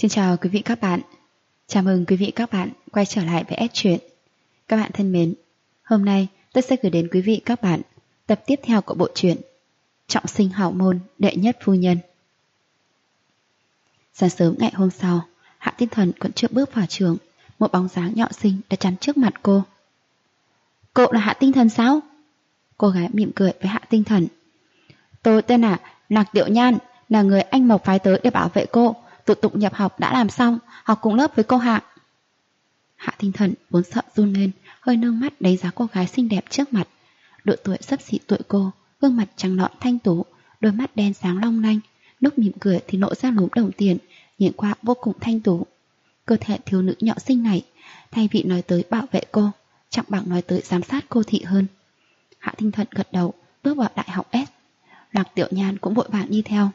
Xin chào quý vị các bạn. Chào mừng quý vị các bạn quay trở lại với S Truyện. Các bạn thân mến, hôm nay tôi sẽ gửi đến quý vị các bạn tập tiếp theo của bộ truyện Trọng sinh hào môn đệ nhất phu nhân. Sáng sớm ngày hôm sau, Hạ Tinh Thần còn chưa bước vào trường, một bóng dáng nhỏ xinh đã chắn trước mặt cô. Cô là Hạ Tinh Thần sao? Cô gái mỉm cười với Hạ Tinh Thần. Tôi tên là Lạc Tiểu Nhan, là người anh Mộc phái tới để bảo vệ cô. Thủ tục nhập học đã làm xong, học cùng lớp với cô Hạ. Hạ Tinh Thần vốn sợ run lên, hơi nâng mắt đánh giá cô gái xinh đẹp trước mặt. Độ tuổi xấp xỉ tuổi cô, gương mặt trắng nõn thanh tú, đôi mắt đen sáng long lanh, lúc mỉm cười thì lộ ra lúm đồng tiền, nhìn qua vô cùng thanh tú. Cơ thể thiếu nữ nhỏ xinh này, thay vì nói tới bảo vệ cô, chẳng bằng nói tới giám sát cô thị hơn. Hạ Tinh Thần gật đầu, bước vào đại học S. Lạc Tiểu Nhan cũng vội vàng đi theo.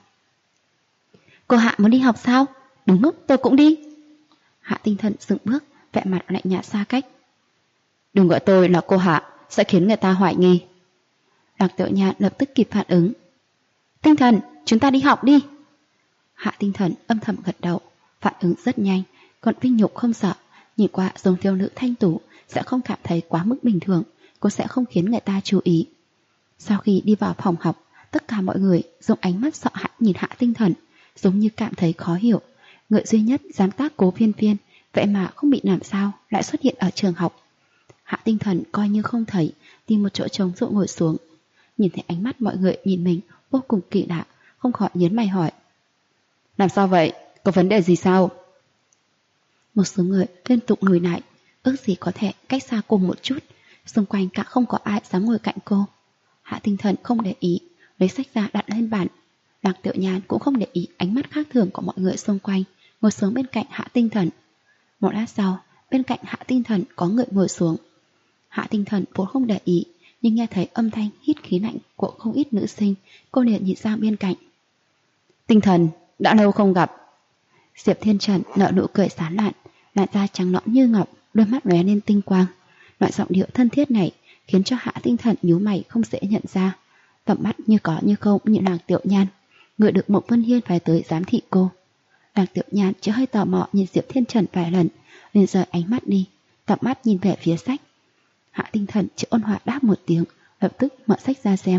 Cô Hạ muốn đi học sao? Đúng lúc tôi cũng đi. Hạ Tinh Thần dừng bước, vẻ mặt lạnh nhạt xa cách. Đừng gọi tôi là cô Hạ, sẽ khiến người ta hoài nghi. Lạc Tiểu Nhan lập tức kịp phản ứng. Tinh Thần, chúng ta đi học đi. Hạ Tinh Thần âm thầm gật đầu, phản ứng rất nhanh, còn Vinh Nhục không sợ, nhìn qua giống thiếu nữ thanh tú, sẽ không cảm thấy quá mức bình thường, cũng sẽ không khiến người ta chú ý. Sau khi đi vào phòng học, tất cả mọi người dùng ánh mắt sợ hãi nhìn Hạ Tinh Thần, giống như cảm thấy khó hiểu. Người duy nhất dám tác Cố Viên Viên, vậy mà không bị làm sao lại xuất hiện ở trường học. Hạ Tinh Thần coi như không thấy, tìm một chỗ trống rồi ngồi xuống. Nhìn thấy ánh mắt mọi người nhìn mình vô cùng kỳ lạ, không khỏi nhớn mày hỏi. Làm sao vậy? Có vấn đề gì sao? Một số người liên tục lùi lại, ước gì có thể cách xa cô một chút. Xung quanh cả không có ai dám ngồi cạnh cô. Hạ Tinh Thần không để ý, lấy sách ra đặt lên bàn. Lạc Tiểu Nhan cũng không để ý ánh mắt khác thường của mọi người xung quanh, ngồi xuống bên cạnh Hạ Tinh Thần. Một lát sau, bên cạnh Hạ Tinh Thần có người ngồi xuống. Hạ Tinh Thần vốn không để ý, nhưng nghe thấy âm thanh hít khí lạnh của không ít nữ sinh, cô liền nhìn sang bên cạnh. Tinh Thần, đã lâu không gặp. Diệp Thiên Trần nở nụ cười sán lạn, làn da trắng nõn như ngọc, đôi mắt lóe lên tinh quang. Loại giọng điệu thân thiết này khiến cho Hạ Tinh Thần nhíu mày không dễ nhận ra, tầm mắt như có như không như Lạc Tiểu Nhan, người được Mộc Vân Hiên phải tới giám thị cô. Lạc Tiểu Nhan chỉ hơi tò mò nhìn Diệp Thiên Trần vài lần, liền rời ánh mắt đi, tầm mắt nhìn về phía sách. Hạ Tinh Thần chỉ ôn hòa đáp một tiếng, lập tức mở sách ra xem.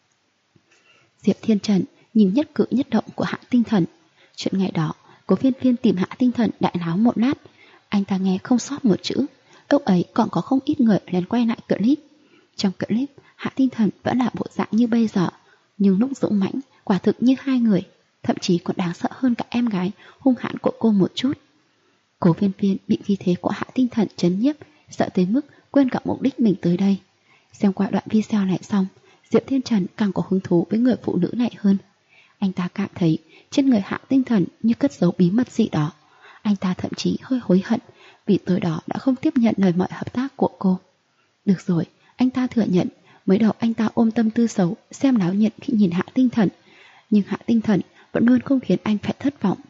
Diệp Thiên Trần nhìn nhất cử nhất động của Hạ Tinh Thần. Chuyện ngày đó, Cố Viên Viên tìm Hạ Tinh Thần đại náo một lát, anh ta nghe không sót một chữ. Lúc ấy còn có không ít người liền quay lại clip. Trong clip, Hạ Tinh Thần vẫn là bộ dạng như bây giờ, nhưng lúc dũng mãnh, quả thực như hai người, thậm chí còn đáng sợ hơn cả em gái hung hãn của cô một chút. Cố Viên Viên bị khí thế của Hạ Tinh Thần chấn nhiếp, sợ tới mức quên cả mục đích mình tới đây. Xem qua đoạn video này xong, Diệp Thiên Trần càng có hứng thú với người phụ nữ này hơn. Anh ta cảm thấy trên người Hạ Tinh Thần như cất giấu bí mật gì đó. Anh ta thậm chí hơi hối hận vì tối đó đã không tiếp nhận lời mời hợp tác của cô. Được rồi, anh ta thừa nhận mới đầu anh ta ôm tâm tư xấu xem náo nhiệt khi nhìn Hạ Tinh Thần, nhưng Hạ Tinh Thần vẫn luôn không khiến anh phải thất vọng.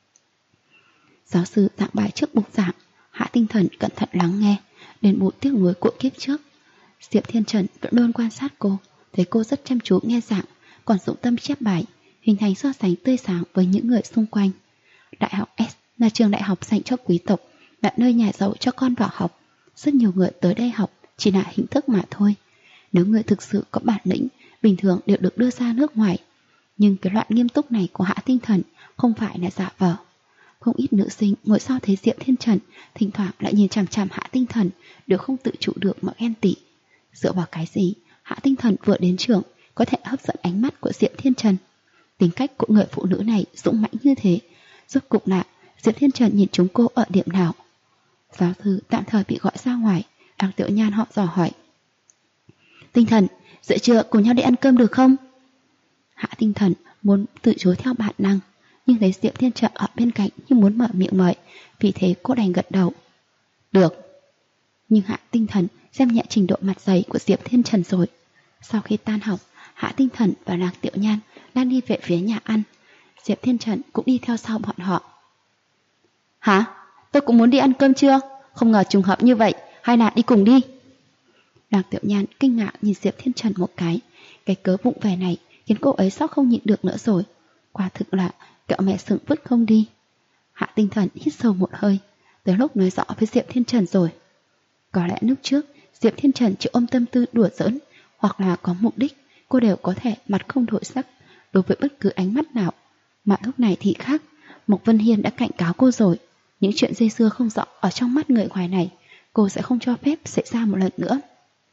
Giáo sư giảng bài trước bục giảng, Hạ Tinh Thần cẩn thận lắng nghe, đền bù tiếc nuối của kiếp trước. Diệp Thiên Trần vẫn luôn quan sát cô, thấy cô rất chăm chú nghe giảng, còn dụng tâm chép bài, hình thành so sánh tươi sáng với những người xung quanh. Đại học S là trường đại học dành cho quý tộc, là nơi nhà giàu cho con vào học. Rất nhiều người tới đây học chỉ là hình thức mà thôi. Nếu người thực sự có bản lĩnh, bình thường đều được đưa ra nước ngoài. Nhưng cái loại nghiêm túc này của Hạ Tinh Thần không phải là giả vờ. Không ít nữ sinh ngồi sau thấy Diệp Thiên Trần, thỉnh thoảng lại nhìn chằm chằm Hạ Tinh Thần, đều không tự chủ được mà ghen tị. Dựa vào cái gì Hạ Tinh Thần vừa đến trường có thể hấp dẫn ánh mắt của Diệp Thiên Trần? Tính cách của người phụ nữ này dũng mãnh như thế, rốt cục lại Diệp Thiên Trần nhìn chúng cô ở điểm nào? Giáo sư tạm thời bị gọi ra ngoài, Lạc Tiểu Nhan họ dò hỏi. Tinh Thần, giữa trưa cùng nhau đi ăn cơm được không? Hạ Tinh Thần muốn từ chối theo bản năng, nhưng thấy Diệp Thiên Trần ở bên cạnh như muốn mở miệng mời, vì thế cô đành gật đầu. Được. Nhưng Hạ Tinh Thần xem nhẹ trình độ mặt dày của Diệp Thiên Trần rồi. Sau khi tan học, Hạ Tinh Thần và Lạc Tiểu Nhan đang đi về phía nhà ăn. Diệp Thiên Trần cũng đi theo sau bọn họ. Hả? Tôi cũng muốn đi ăn cơm chưa? Không ngờ trùng hợp như vậy, hay là đi cùng đi? Lạc Tiểu Nhan kinh ngạc nhìn Diệp Thiên Trần một cái cớ vụng về này khiến cô ấy sắp không nhịn được nữa rồi. Quả thực là kẹo mẹ sừng vứt không đi. Hạ Tinh Thần hít sâu một hơi, tới lúc nói rõ với Diệp Thiên Trần rồi. Có lẽ lúc trước Diệp Thiên Trần chỉ ôm tâm tư đùa giỡn, hoặc là có mục đích, cô đều có thể mặt không đổi sắc đối với bất cứ ánh mắt nào. Mà lúc này thì khác, Mộc Vân Hiên đã cảnh cáo cô rồi, những chuyện dây dưa không rõ ở trong mắt người ngoài này, cô sẽ không cho phép xảy ra một lần nữa.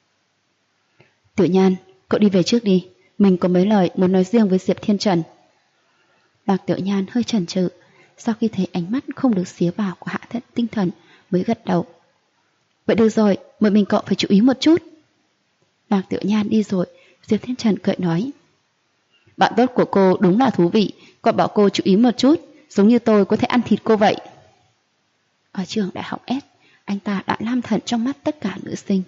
Tiểu Nhan, cậu đi về trước đi, mình có mấy lời muốn nói riêng với Diệp Thiên Trần. Bạc Tiểu Nhan hơi chần chừ, sau khi thấy ánh mắt không được xía vào của Hạ Tinh Thần mới gật đầu. Vậy được rồi, mời mình cậu phải chú ý một chút. Bạc Tiểu Nhan đi rồi, Diệp Thiên Trần cười nói. Bạn tốt của cô đúng là thú vị, còn bảo cô chú ý một chút, giống như tôi có thể ăn thịt cô vậy. Ở trường đại học S, anh ta đã lam thần trong mắt tất cả nữ sinh.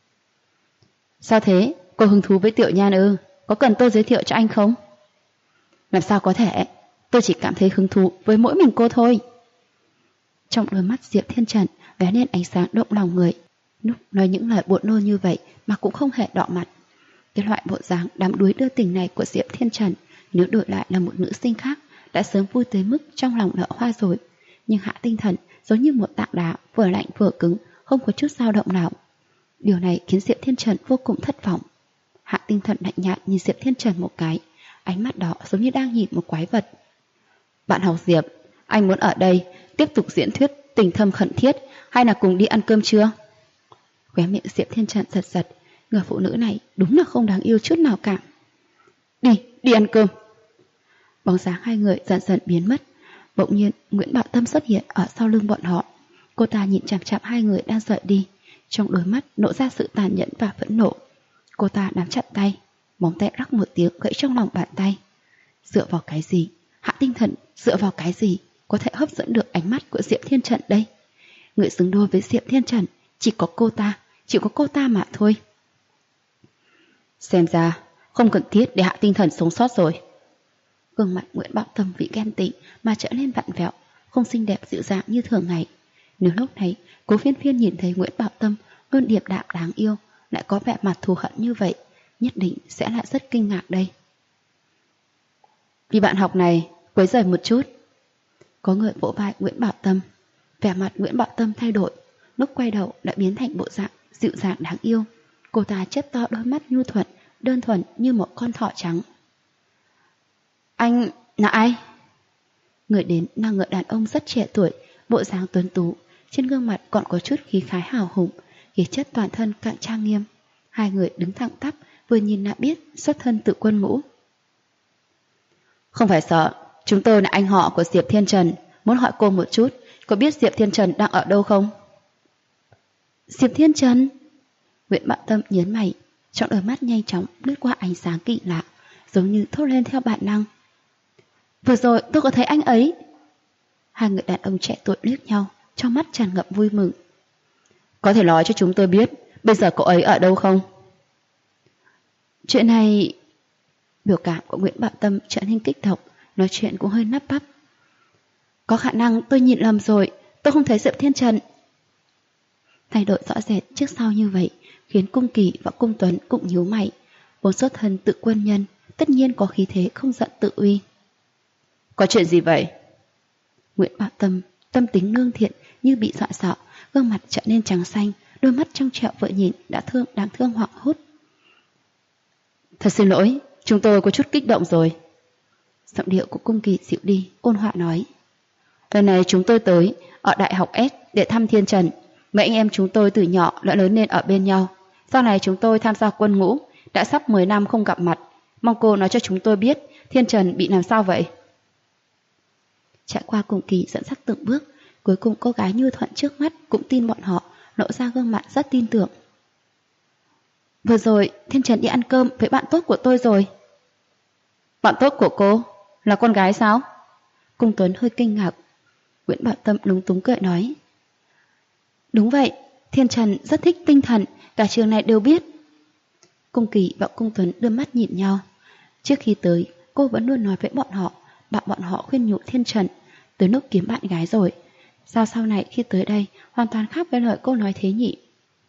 Sao thế? Cô hứng thú với Tiểu Nhan ư? Có cần tôi giới thiệu cho anh không? Làm sao có thể? Tôi chỉ cảm thấy hứng thú với mỗi mình cô thôi. Trong đôi mắt Diệp Thiên Trần lóe lên ánh sáng động lòng người. Lúc nói những lời buồn nôn như vậy mà cũng không hề đỏ mặt. Cái loại bộ dáng đắm đuối đưa tình này của Diệp Thiên Trần, nếu đổi lại là một nữ sinh khác, đã sớm vui tới mức trong lòng nở hoa rồi. Nhưng Hạ Tinh Thần giống như một tảng đá vừa lạnh vừa cứng, không có chút dao động nào. Điều này khiến Diệp Thiên Trần vô cùng thất vọng. Hạ Tinh Thần lạnh nhạt nhìn Diệp Thiên Trần một cái, ánh mắt đó giống như đang nhìn một quái vật. Bạn học Diệp, anh muốn ở đây tiếp tục diễn thuyết tình thâm khẩn thiết, hay là cùng đi ăn cơm trưa? Khóe miệng Diệp Thiên Trần giật giật, người phụ nữ này đúng là không đáng yêu chút nào cả. Đi ăn cơm. Bóng dáng hai người dần dần biến mất. Bỗng nhiên Nguyễn Bảo Tâm xuất hiện ở sau lưng bọn họ. Cô ta nhìn chằm chằm hai người đang rời đi, trong đôi mắt nổ ra sự tàn nhẫn và phẫn nộ. Cô ta nắm chặt tay, móng tay rắc một tiếng gãy trong lòng bàn tay. Dựa vào cái gì? Hạ Tinh Thần dựa vào cái gì có thể hấp dẫn được ánh mắt của Diệp Thiên Trần đây? Người xứng đôi với Diệp Thiên Trần chỉ có cô ta mà thôi. Xem ra không cần thiết để Hạ Tinh Thần sống sót rồi. Gương mặt Nguyễn Bảo Tâm vì ghen tị mà trở nên vặn vẹo, không xinh đẹp dịu dàng như thường ngày. Nếu lúc này Cố Phiên Phiên nhìn thấy Nguyễn Bảo Tâm luôn điềm đạm đáng yêu, lại có vẻ mặt thù hận như vậy, nhất định sẽ lại rất kinh ngạc đây. Vì bạn học này quấy rầy một chút. Có người vỗ vai Nguyễn Bảo Tâm. Vẻ mặt Nguyễn Bảo Tâm thay đổi, lúc quay đầu lại biến thành bộ dạng dịu dàng đáng yêu. Cô ta chớp to đôi mắt nhu thuận, đơn thuần như một con thỏ trắng. Anh là ai? Người đến là người đàn ông rất trẻ tuổi, bộ dáng tuấn tú, trên gương mặt còn có chút khí khái hào hùng, khí chất toàn thân cạn trang nghiêm. Hai người đứng thẳng tắp, vừa nhìn đã biết xuất thân từ quân ngũ. Không phải sợ, chúng tôi là anh họ của Diệp Thiên Trần, muốn hỏi cô một chút, có biết Diệp Thiên Trần đang ở đâu không? Diệp Thiên Trần? Nguyễn Bảo Tâm nhớn mày, trong đôi mắt nhanh chóng lướt qua ánh sáng kỳ lạ, giống như thốt lên theo bản năng. Vừa rồi tôi có thấy anh ấy. Hai người đàn ông trẻ tuổi liếc nhau, trong mắt tràn ngập vui mừng. Có thể nói cho chúng tôi biết bây giờ cậu ấy ở đâu không? Chuyện này... Biểu cảm của Nguyễn Bảo Tâm trở nên kích động, nói chuyện cũng hơi nắp bắp. Có khả năng tôi nhìn lầm rồi, tôi không thấy Diệp Thiên Trần. Thay đổi rõ rệt trước sau như vậy khiến Cung Kỳ và Cung Tuấn cũng nhíu mày. Vốn xuất thân tự quân nhân, tất nhiên có khí thế không giận tự uy. Có chuyện gì vậy? Nguyễn Bảo Tâm, tâm tính lương thiện như bị dọa sợ, gương mặt trở nên trắng xanh, đôi mắt trong trẹo vợ nhìn đáng thương hoảng hốt. Thật xin lỗi, chúng tôi có chút kích động rồi. Giọng điệu của Cung Kỳ dịu đi, ôn hòa nói. Lần này chúng tôi tới ở Đại học S để thăm Thiên Trần. Mấy anh em chúng tôi từ nhỏ đã lớn lên ở bên nhau. Sau này chúng tôi tham gia quân ngũ, đã sắp 10 năm không gặp mặt. Mong cô nói cho chúng tôi biết Thiên Trần bị làm sao vậy? Trải qua Cung Kỳ dẫn dắt từng bước, cuối cùng cô gái như thuận trước mắt cũng tin bọn họ, lộ ra gương mặt rất tin tưởng. Vừa rồi Thiên Trần đi ăn cơm với bạn tốt của tôi rồi. Bạn tốt của cô? Là con gái sao? Cung Tuấn hơi kinh ngạc. Nguyễn Bảo Tâm lúng túng cười nói. Đúng vậy, Thiên Trần rất thích tinh thần, cả trường này đều biết. Cung Kỳ và Cung Tuấn đưa mắt nhìn nhau. Trước khi tới, cô vẫn luôn nói với bọn họ, bảo bọn họ khuyên nhủ Thiên Trần, tới lúc kiếm bạn gái rồi. Sao sau này khi tới đây hoàn toàn khác với lời cô nói thế nhỉ?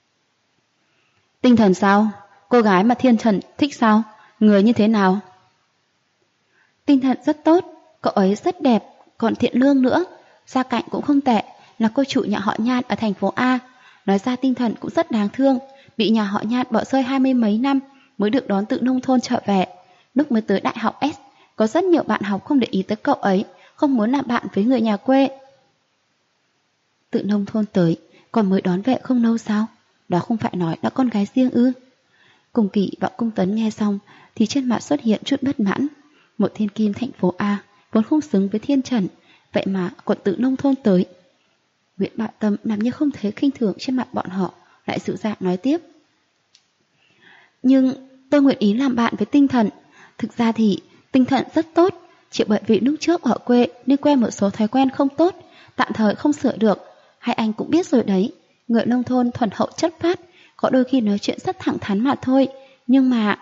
Tinh thần sao? Cô gái mà Thiên Trần thích sao? Người như thế nào? Tinh thần rất tốt, cậu ấy rất đẹp, còn thiện lương nữa. gia cảnh cũng không tệ, là cô chủ nhà họ Nhan ở thành phố A. Nói ra tinh thần cũng rất đáng thương, bị nhà họ Nhan bỏ rơi 20 mấy năm mới được đón từ nông thôn trở về. Lúc mới tới đại học S, có rất nhiều bạn học không để ý tới cậu ấy, không muốn làm bạn với người nhà quê. Từ nông thôn tới, còn mới đón về không lâu sao? Đó không phải nói là con gái riêng ư? Cung Kỳ và Cung Tuấn nghe xong thì trên mặt xuất hiện chút bất mãn. Một thiên kim thành phố A vốn không xứng với Thiên Trần, vậy mà còn từ nông thôn tới. Nguyễn Bảo Tâm làm như không thấy khinh thường trên mặt bọn họ, lại dịu dàng nói tiếp. Nhưng tôi nguyện ý làm bạn với Tinh Thần. Thực ra thì Tinh Thần rất tốt, chỉ bởi vì lúc trước ở quê nên quen một số thói quen không tốt, tạm thời không sửa được. Hai anh cũng biết rồi đấy, người nông thôn thuần hậu chất phác, có đôi khi nói chuyện rất thẳng thắn mà thôi. Nhưng mà...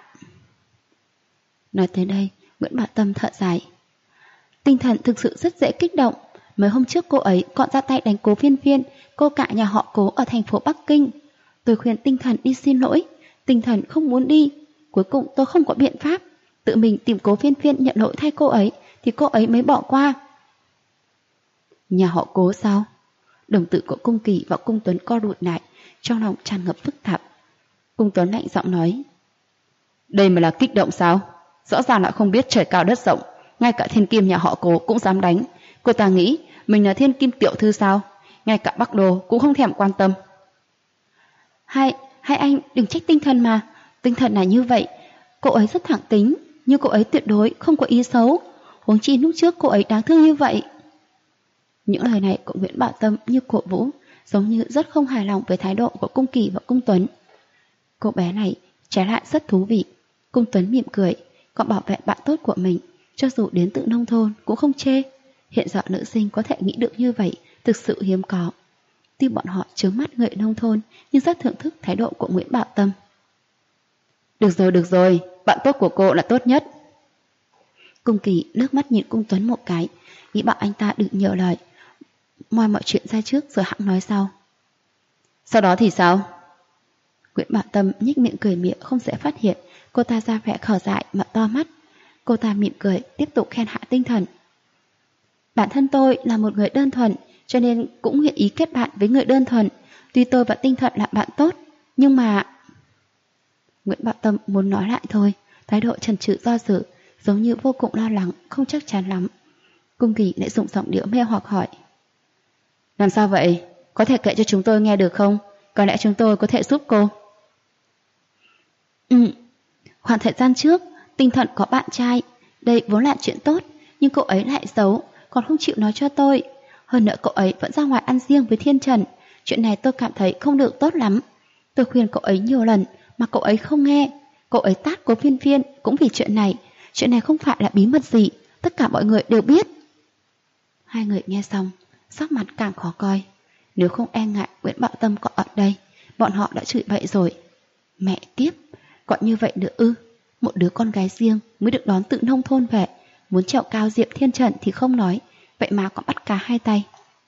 Nói tới đây, Nguyễn Bảo Tâm thở dài. Tinh Thần thực sự rất dễ kích động. Mấy hôm trước cô ấy còn ra tay đánh Cố Viên Viên, cô cả nhà họ Cố ở thành phố Bắc Kinh. Tôi khuyên Tinh Thần đi xin lỗi, Tinh Thần không muốn đi. Cuối cùng tôi không có biện pháp, tự mình tìm Cố Viên Viên nhận lỗi thay cô ấy, thì cô ấy mới bỏ qua. Nhà họ Cố sao? Đồng tử của Cung Kỳ và Cung Tuấn co rụt lại, trong lòng tràn ngập phức tạp. Cung Tuấn lạnh giọng nói. Đây mà là kích động sao? Rõ ràng là không biết trời cao đất rộng, ngay cả thiên kim nhà họ Cố cũng dám đánh. Cô ta nghĩ mình là thiên kim tiểu thư sao? Ngay cả Bắc Đô cũng không thèm quan tâm. Hai anh đừng trách Tinh Thần mà. Tinh Thần là như vậy, cô ấy rất thẳng tính, nhưng cô ấy tuyệt đối không có ý xấu. Huống chi lúc trước cô ấy đáng thương như vậy. Những lời này của Nguyễn Bảo Tâm như cổ vũ, giống như rất không hài lòng với thái độ của Cung Kỳ và Cung Tuấn. Cô bé này trái lại rất thú vị. Cung Tuấn mỉm cười, còn bảo vệ bạn tốt của mình, cho dù đến từ nông thôn cũng không chê. Hiện giờ nữ sinh có thể nghĩ được như vậy thực sự hiếm có. Tuy bọn họ chướng mắt người nông thôn, nhưng rất thưởng thức thái độ của Nguyễn Bảo Tâm. Được rồi, bạn tốt của cô là tốt nhất. Cung Kỳ nước mắt nhìn Cung Tuấn một cái, nghĩ bảo anh ta đừng nhiều lời, moi mọi chuyện ra trước rồi hẵng nói sau. Sau đó thì sao? Nguyễn Bảo Tâm nhếch miệng cười miệng không dễ phát hiện, cô ta ra vẻ khờ dại mà to mắt. Cô ta mỉm cười tiếp tục khen hạ Tinh Thần. Bản thân tôi là một người đơn thuần, cho nên cũng nguyện ý kết bạn với người đơn thuần. Tuy tôi và Tinh Thần là bạn tốt, nhưng mà... Nguyễn Bảo Tâm muốn nói lại thôi, thái độ chần chừ do dự, giống như vô cùng lo lắng, không chắc chắn lắm. Cung Kỳ lại dùng giọng điệu mê hoặc hỏi. Làm sao vậy? Có thể kể cho chúng tôi nghe được không? Có lẽ chúng tôi có thể giúp cô. Khoảng thời gian trước, Tinh Thần có bạn trai. Đây vốn là chuyện tốt, nhưng cậu ấy lại giấu, còn không chịu nói cho tôi. Hơn nữa cậu ấy vẫn ra ngoài ăn riêng với Thiên Trần. Chuyện này tôi cảm thấy không được tốt lắm. Tôi khuyên cậu ấy nhiều lần mà cậu ấy không nghe. Cậu ấy tát Cố Viên Viên cũng vì chuyện này. Chuyện này không phải là bí mật gì, tất cả mọi người đều biết. Hai người nghe xong, sắc mặt càng khó coi. Nếu không e ngại Nguyễn Bảo Tâm có ở đây, bọn họ đã chửi bậy rồi. Mẹ kiếp, gọi như vậy nữa ư? Một đứa con gái riêng mới được đón từ nông thôn về, muốn trèo cao Diệp Thiên Trần thì không nói, vậy mà còn bắt cá hai tay.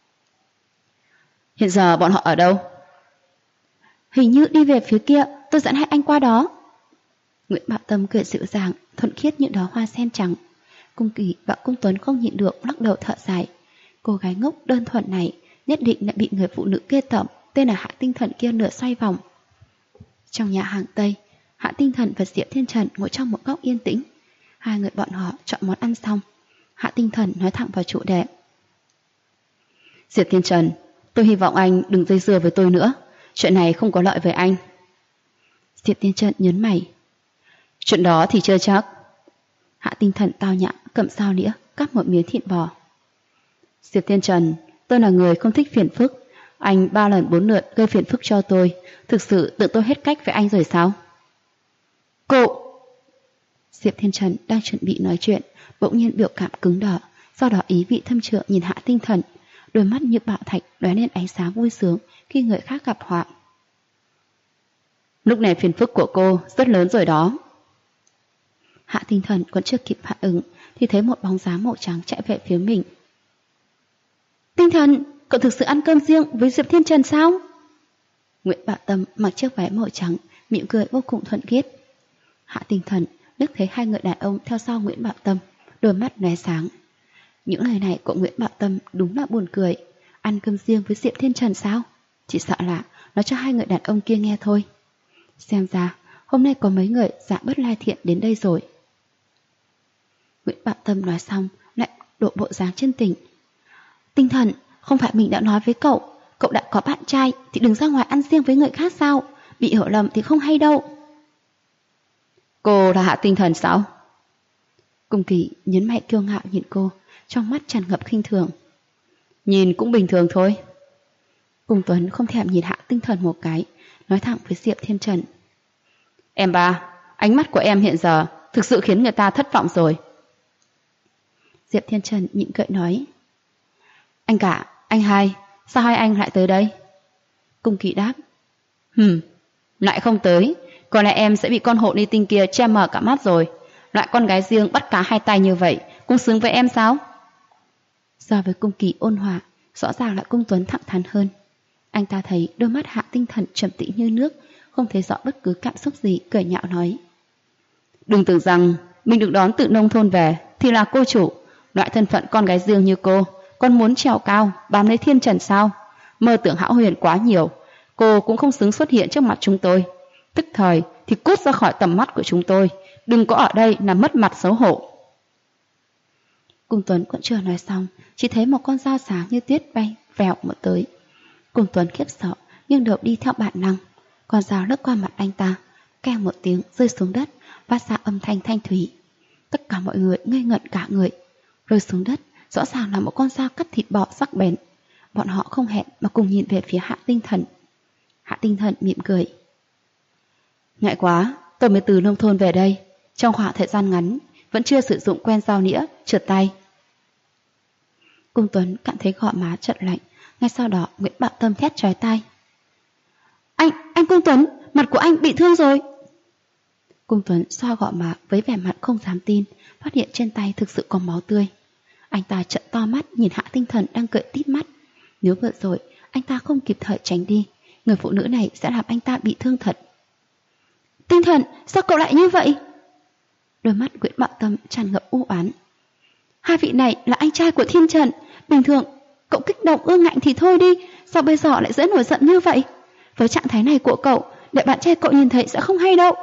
Hiện giờ bọn họ ở đâu? Hình như đi về phía kia, tôi dẫn hai anh qua đó. Nguyễn Bảo Tâm cười dịu dàng, thuần khiết như đóa hoa sen trắng. Cung Kỳ và Cung Tuấn không nhịn được lắc đầu thở dài. Cô gái ngốc đơn thuần này nhất định lại bị người phụ nữ kia tởm tên là Hạ Tinh Thần kia nửa xoay vòng. Trong nhà hàng Tây, Hạ Tinh Thần và Diệp Thiên Trần ngồi trong một góc yên tĩnh. Hai người bọn họ chọn món ăn xong, Hạ Tinh Thần nói thẳng vào chủ đề. Diệp Thiên Trần, tôi hy vọng anh đừng dây dưa với tôi nữa. Chuyện này không có lợi với anh. Diệp Thiên Trần nhấn mày. Chuyện đó thì chưa chắc. Hạ Tinh Thần tao nhã cầm dao nĩa cắt một miếng thịt bò. Diệp Thiên Trần, tôi là người không thích phiền phức. Anh 3 lần 4 lượt gây phiền phức cho tôi. Thực sự tự tôi hết cách với anh rồi sao? Cô! Diệp Thiên Trần đang chuẩn bị nói chuyện, bỗng nhiên biểu cảm cứng đờ, sau đó ý vị thâm trượng nhìn Hạ Tinh Thần, đôi mắt như bảo thạch lóe lên ánh sáng vui sướng khi người khác gặp họa. Lúc này phiền phức của cô rất lớn rồi đó. Hạ Tinh Thần còn chưa kịp phản ứng thì thấy một bóng dáng màu trắng chạy về phía mình. Tinh Thần, cậu thực sự ăn cơm riêng với Diệp Thiên Trần sao? Nguyễn Bảo Tâm mặc chiếc váy màu trắng, mỉm cười vô cùng thuận khiết. Hạ Tinh Thần liếc thấy hai người đàn ông theo sau Nguyễn Bảo Tâm, đôi mắt lóe sáng. Những lời này của Nguyễn Bảo Tâm đúng là buồn cười. Ăn cơm riêng với Diệp Thiên Trần sao? Chỉ sợ là nó cho hai người đàn ông kia nghe thôi. Xem ra hôm nay có mấy người dạ bất lai thiện đến đây rồi. Nguyễn Bảo Tâm nói xong lại độ bộ dáng chân tình. Tinh Thần, không phải mình đã nói với cậu, cậu đã có bạn trai thì đừng ra ngoài ăn riêng với người khác sao? Bị hiểu lầm thì không hay đâu. Cô là Hạ Tinh Thần sao? Cung Kỳ nhấn mạnh kiêu ngạo nhìn cô, trong mắt tràn ngập khinh thường. Nhìn cũng bình thường thôi. Cung Tuấn không thèm nhìn Hạ Tinh Thần một cái, nói thẳng với Diệp Thiên Trần. Em ba, ánh mắt của em hiện giờ thực sự khiến người ta thất vọng rồi. Diệp Thiên Trần nhịn cười nói. Anh cả, anh hai, sao hai anh lại tới đây? Cung Kỳ đáp. Lại không tới, có lẽ em sẽ bị con hộ ni tinh kia che mờ cả mắt rồi. Loại con gái riêng bắt cá hai tay như vậy, cũng xứng với em sao? So với Cung Kỳ ôn hòa, rõ ràng là Cung Tuấn thẳng thắn hơn. Anh ta thấy đôi mắt Hạ Tinh Thần trầm tĩnh như nước, không thấy rõ bất cứ cảm xúc gì, cười nhạo nói. Đừng tưởng rằng mình được đón từ nông thôn về thì là cô chủ. Loại thân phận con gái riêng như cô, con muốn trèo cao, bám lấy Thiên Trần sao? Mơ tưởng hão huyền quá nhiều, cô cũng không xứng xuất hiện trước mặt chúng tôi. Tức thời thì cút ra khỏi tầm mắt của chúng tôi, đừng có ở đây làm mất mặt xấu hổ. Cung Tuấn cũng chưa nói xong, chỉ thấy một con dao sáng như tuyết bay vèo một tới. Cung Tuấn khiếp sợ, nhưng đầu đi theo bản năng. Con dao lướt qua mặt anh ta, keng một tiếng rơi xuống đất, phát ra âm thanh thanh thúy. Tất cả mọi người ngây ngẩn cả người. Rơi xuống đất, rõ ràng là một con dao cắt thịt bò sắc bén. Bọn họ không hẹn mà cùng nhìn về phía Hạ Tinh Thần. Hạ Tinh Thần mỉm cười. Ngại quá, tôi mới từ nông thôn về đây. Trong khoảng thời gian ngắn, vẫn chưa sử dụng quen dao nĩa, trượt tay. Cung Tuấn cảm thấy gò má chợt lạnh. Ngay sau đó Nguyễn Bảo Tâm thét chói tai. Anh Cung Tuấn, mặt của anh bị thương rồi. Cung Tuấn xoa gò má với vẻ mặt không dám tin, phát hiện trên tay thực sự có máu tươi. Anh ta trợn to mắt nhìn Hạ Tinh Thần đang cười tít mắt. Nếu vừa rồi anh ta không kịp thời tránh đi, người phụ nữ này sẽ làm anh ta bị thương thật. Tinh Thần, sao cậu lại như vậy? Đôi mắt Nguyễn Bảo Tâm tràn ngập u oán. Hai vị này là anh trai của Thiên Trần. Bình thường cậu kích động ương ngạnh thì thôi đi, sao bây giờ lại dễ nổi giận như vậy? Với trạng thái này của cậu, để bạn trai cậu nhìn thấy sẽ không hay đâu.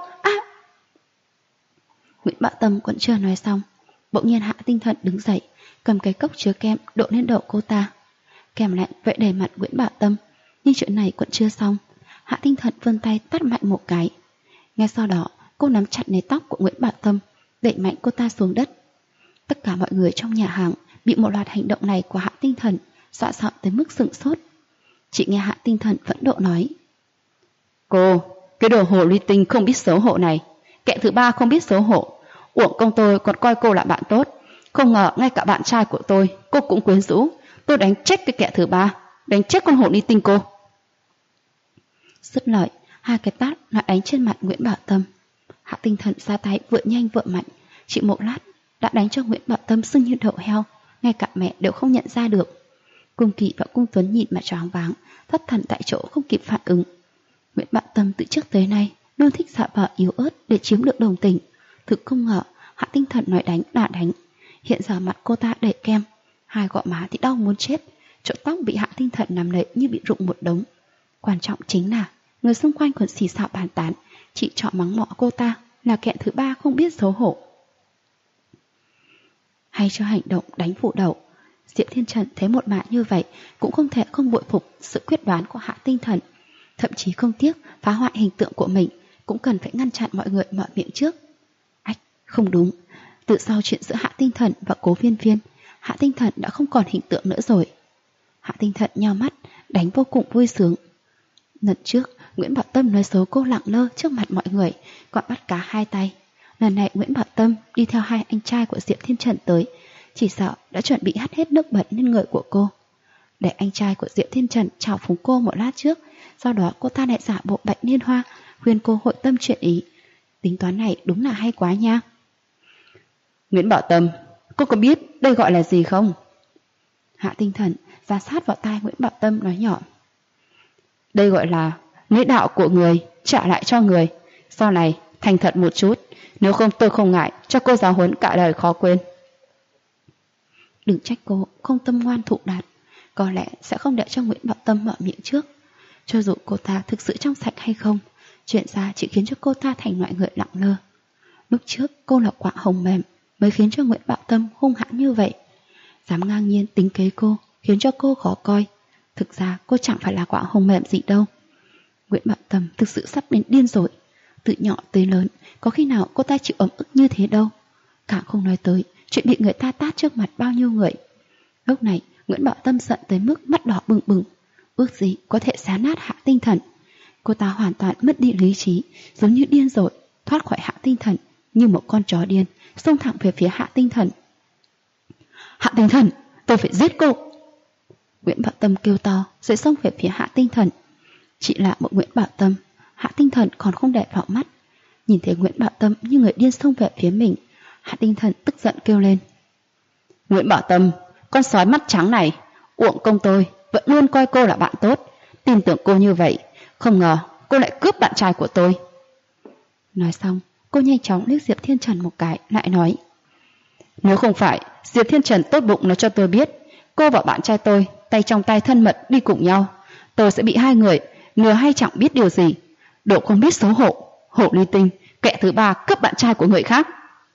Nguyễn Bảo Tâm còn chưa nói xong, bỗng nhiên Hạ Tinh Thần đứng dậy, cầm cái cốc chứa kem đổ lên đầu cô ta. Kem lạnh vẫy đầy mặt Nguyễn Bảo Tâm, nhưng chuyện này còn chưa xong. Hạ Tinh Thần vươn tay tát mạnh một cái. Ngay sau đó, cô nắm chặt lấy tóc của Nguyễn Bảo Tâm, đẩy mạnh cô ta xuống đất. Tất cả mọi người trong nhà hàng bị một loạt hành động này của Hạ Tinh Thần dọa sợ tới mức sửng sốt. Chị nghe Hạ Tinh Thần phẫn nộ nói. Cô, cái đồ hồ ly tinh không biết xấu hổ này, kẻ thứ ba không biết xấu hổ. Uổng công tôi còn coi cô là bạn tốt, không ngờ ngay cả bạn trai của tôi cô cũng quyến rũ. Tôi đánh chết cái kẻ thứ ba, đánh chết con hồ ly tinh cô. Dứt lời, hai cái tát lại đánh trên mặt Nguyễn Bảo Tâm. Hạ Tinh Thần ra tay vừa nhanh vừa mạnh, chỉ một lát đã đánh cho Nguyễn Bảo Tâm sưng như đậu heo, ngay cả mẹ đều không nhận ra được. Cung Kỳ và Cung Tuấn nhìn mà choáng váng, thất thần tại chỗ không kịp phản ứng. Nguyễn Bảo Tâm từ trước tới nay luôn thích giả vờ yếu ớt để chiếm được đồng tình. Thực không ngờ Hạ Tinh Thần nói đánh đã đánh. Hiện giờ mặt cô ta đầy kem, hai gò má thì đau muốn chết, chỗ tóc bị Hạ Tinh Thần nắm lấy như bị rụng một đống. Quan trọng chính là người xung quanh còn xì xào bàn tán, chị trọ mắng mỏ cô ta là kẻ thứ ba không biết xấu hổ. Hay cho hành động đánh vụ đầu, Diệp Thiên Trần thấy một màn như vậy cũng không thể không bội phục sự quyết đoán của Hạ Tinh Thần, thậm chí không tiếc phá hoại hình tượng của mình, cũng cần phải ngăn chặn mọi người mở miệng trước. Không đúng, từ sau chuyện giữa Hạ Tinh Thần và Cố Viên Viên, Hạ Tinh Thần đã không còn hình tượng nữa rồi. Hạ Tinh Thần nheo mắt, đánh vô cùng vui sướng. Lần trước, Nguyễn Bảo Tâm nói xấu cô lẳng lơ trước mặt mọi người, còn bắt cá hai tay. Lần này Nguyễn Bảo Tâm đi theo hai anh trai của Diệp Thiên Trần tới, chỉ sợ đã chuẩn bị hắt hết nước bẩn lên người của cô. Để anh trai của Diệp Thiên Trần chào phúng cô một lát trước, sau đó cô ta lại giả bộ bệnh liên hoa, khuyên cô hội tâm chuyển ý. Tính toán này đúng là hay quá nha. Nguyễn Bảo Tâm, cô có biết đây gọi là gì không? Hạ Tinh Thần ra sát vào tai Nguyễn Bảo Tâm nói nhỏ. Đây gọi là lấy đạo của người trả lại cho người. Sau này thành thật một chút, nếu không tôi không ngại cho cô giáo huấn cả đời khó quên. Đừng trách cô không tâm ngoan thụ đạt, có lẽ sẽ không để cho Nguyễn Bảo Tâm mở miệng trước. Cho dù cô ta thực sự trong sạch hay không, chuyện ra chỉ khiến cho cô ta thành loại người lặng lơ. Lúc trước cô là quả hồng mềm mới khiến cho Nguyễn Bảo Tâm hung hãn như vậy. Dám ngang nhiên tính kế cô, khiến cho cô khó coi. Thực ra cô chẳng phải là quả hồng mềm gì đâu. Nguyễn Bảo Tâm thực sự sắp đến điên rồi. Từ nhỏ tới lớn, có khi nào cô ta chịu ấm ức như thế đâu. Càng không nói tới chuyện bị người ta tát trước mặt bao nhiêu người. Lúc này Nguyễn Bảo Tâm giận tới mức mắt đỏ bừng bừng, ước gì có thể xé nát Hạ Tinh Thần. Cô ta hoàn toàn mất đi lý trí, giống như điên rồi, thoát khỏi Hạ Tinh Thần, như một con chó điên, xông thẳng về phía Hạ Tinh Thần. Hạ Tinh Thần, tôi phải giết cô! Nguyễn Bảo Tâm kêu to, rồi xông về phía Hạ Tinh Thần. Chỉ là một Nguyễn Bảo Tâm, Hạ Tinh Thần còn không để vào mắt. Nhìn thấy Nguyễn Bảo Tâm như người điên xông về phía mình, Hạ Tinh Thần tức giận kêu lên. Nguyễn Bảo Tâm, con sói mắt trắng này, uổng công tôi vẫn luôn coi cô là bạn tốt, tin tưởng cô như vậy, không ngờ cô lại cướp bạn trai của tôi. Nói xong, cô nhanh chóng liếc Diệp Thiên Trần một cái, lại nói. Nếu không phải Diệp Thiên Trần tốt bụng nói cho tôi biết cô và bạn trai tôi tay trong tay thân mật đi cùng nhau, tôi sẽ bị hai người nửa hay chẳng biết điều gì. Độ không biết xấu hổ, hổ ly tinh, kẻ thứ ba cướp bạn trai của người khác.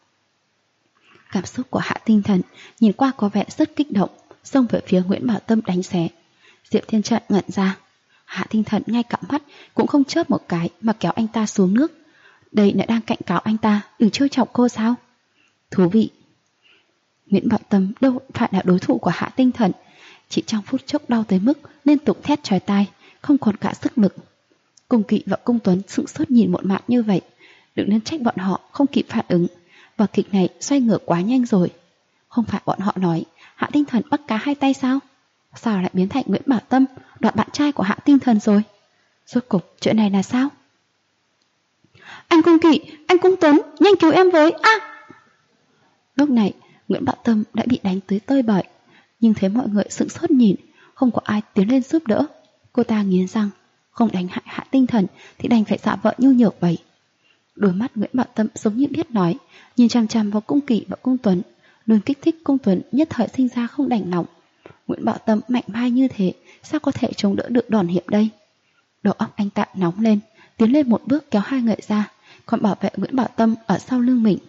Cảm xúc của Hạ Tinh Thần nhìn qua có vẻ rất kích động, xông về phía Nguyễn Bảo Tâm đánh xé. Diệp Thiên Trần ngẩn ra. Hạ Tinh Thần ngay cả mắt cũng không chớp một cái mà kéo anh ta xuống nước. Đây lại đang cảnh cáo anh ta đừng trêu chọc cô sao? Thú vị. Nguyễn Bảo Tâm đâu phải là đối thủ của Hạ Tinh Thần, chỉ trong phút chốc đau tới mức liên tục thét chói tai, không còn cả sức lực. Cung Kỵ và Cung Tuấn sững sốt nhìn một màn như vậy, đừng nên trách bọn họ không kịp phản ứng. Và kịch này xoay ngược quá nhanh rồi. Không phải bọn họ nói Hạ Tinh Thần bắt cá hai tay sao? Sao lại biến thành Nguyễn Bảo Tâm đoạt bạn trai của Hạ Tinh Thần rồi? Rốt cục chuyện này là sao? Anh Cung Kỵ, anh Cung Tuấn, nhanh cứu em với! Lúc này Nguyễn Bảo Tâm đã bị đánh tới tơi bời, nhưng thấy mọi người sững sốt nhìn, không có ai tiến lên giúp đỡ. Cô ta nghiến răng, không đánh hại Hạ Tinh Thần thì đành phải giả vợ nhu nhược vậy. Đôi mắt Nguyễn Bảo Tâm giống như biết nói, nhìn chằm chằm vào Cung Kỵ và Cung Tuấn, luôn kích thích Cung Tuấn nhất thời sinh ra không đành lòng. Nguyễn Bảo Tâm mạnh mẽ như thế, sao có thể chống đỡ được đòn hiểm đây? Đầu óc anh ta nóng lên, tiến lên một bước kéo hai người ra, còn bảo vệ Nguyễn Bảo Tâm ở sau lưng mình.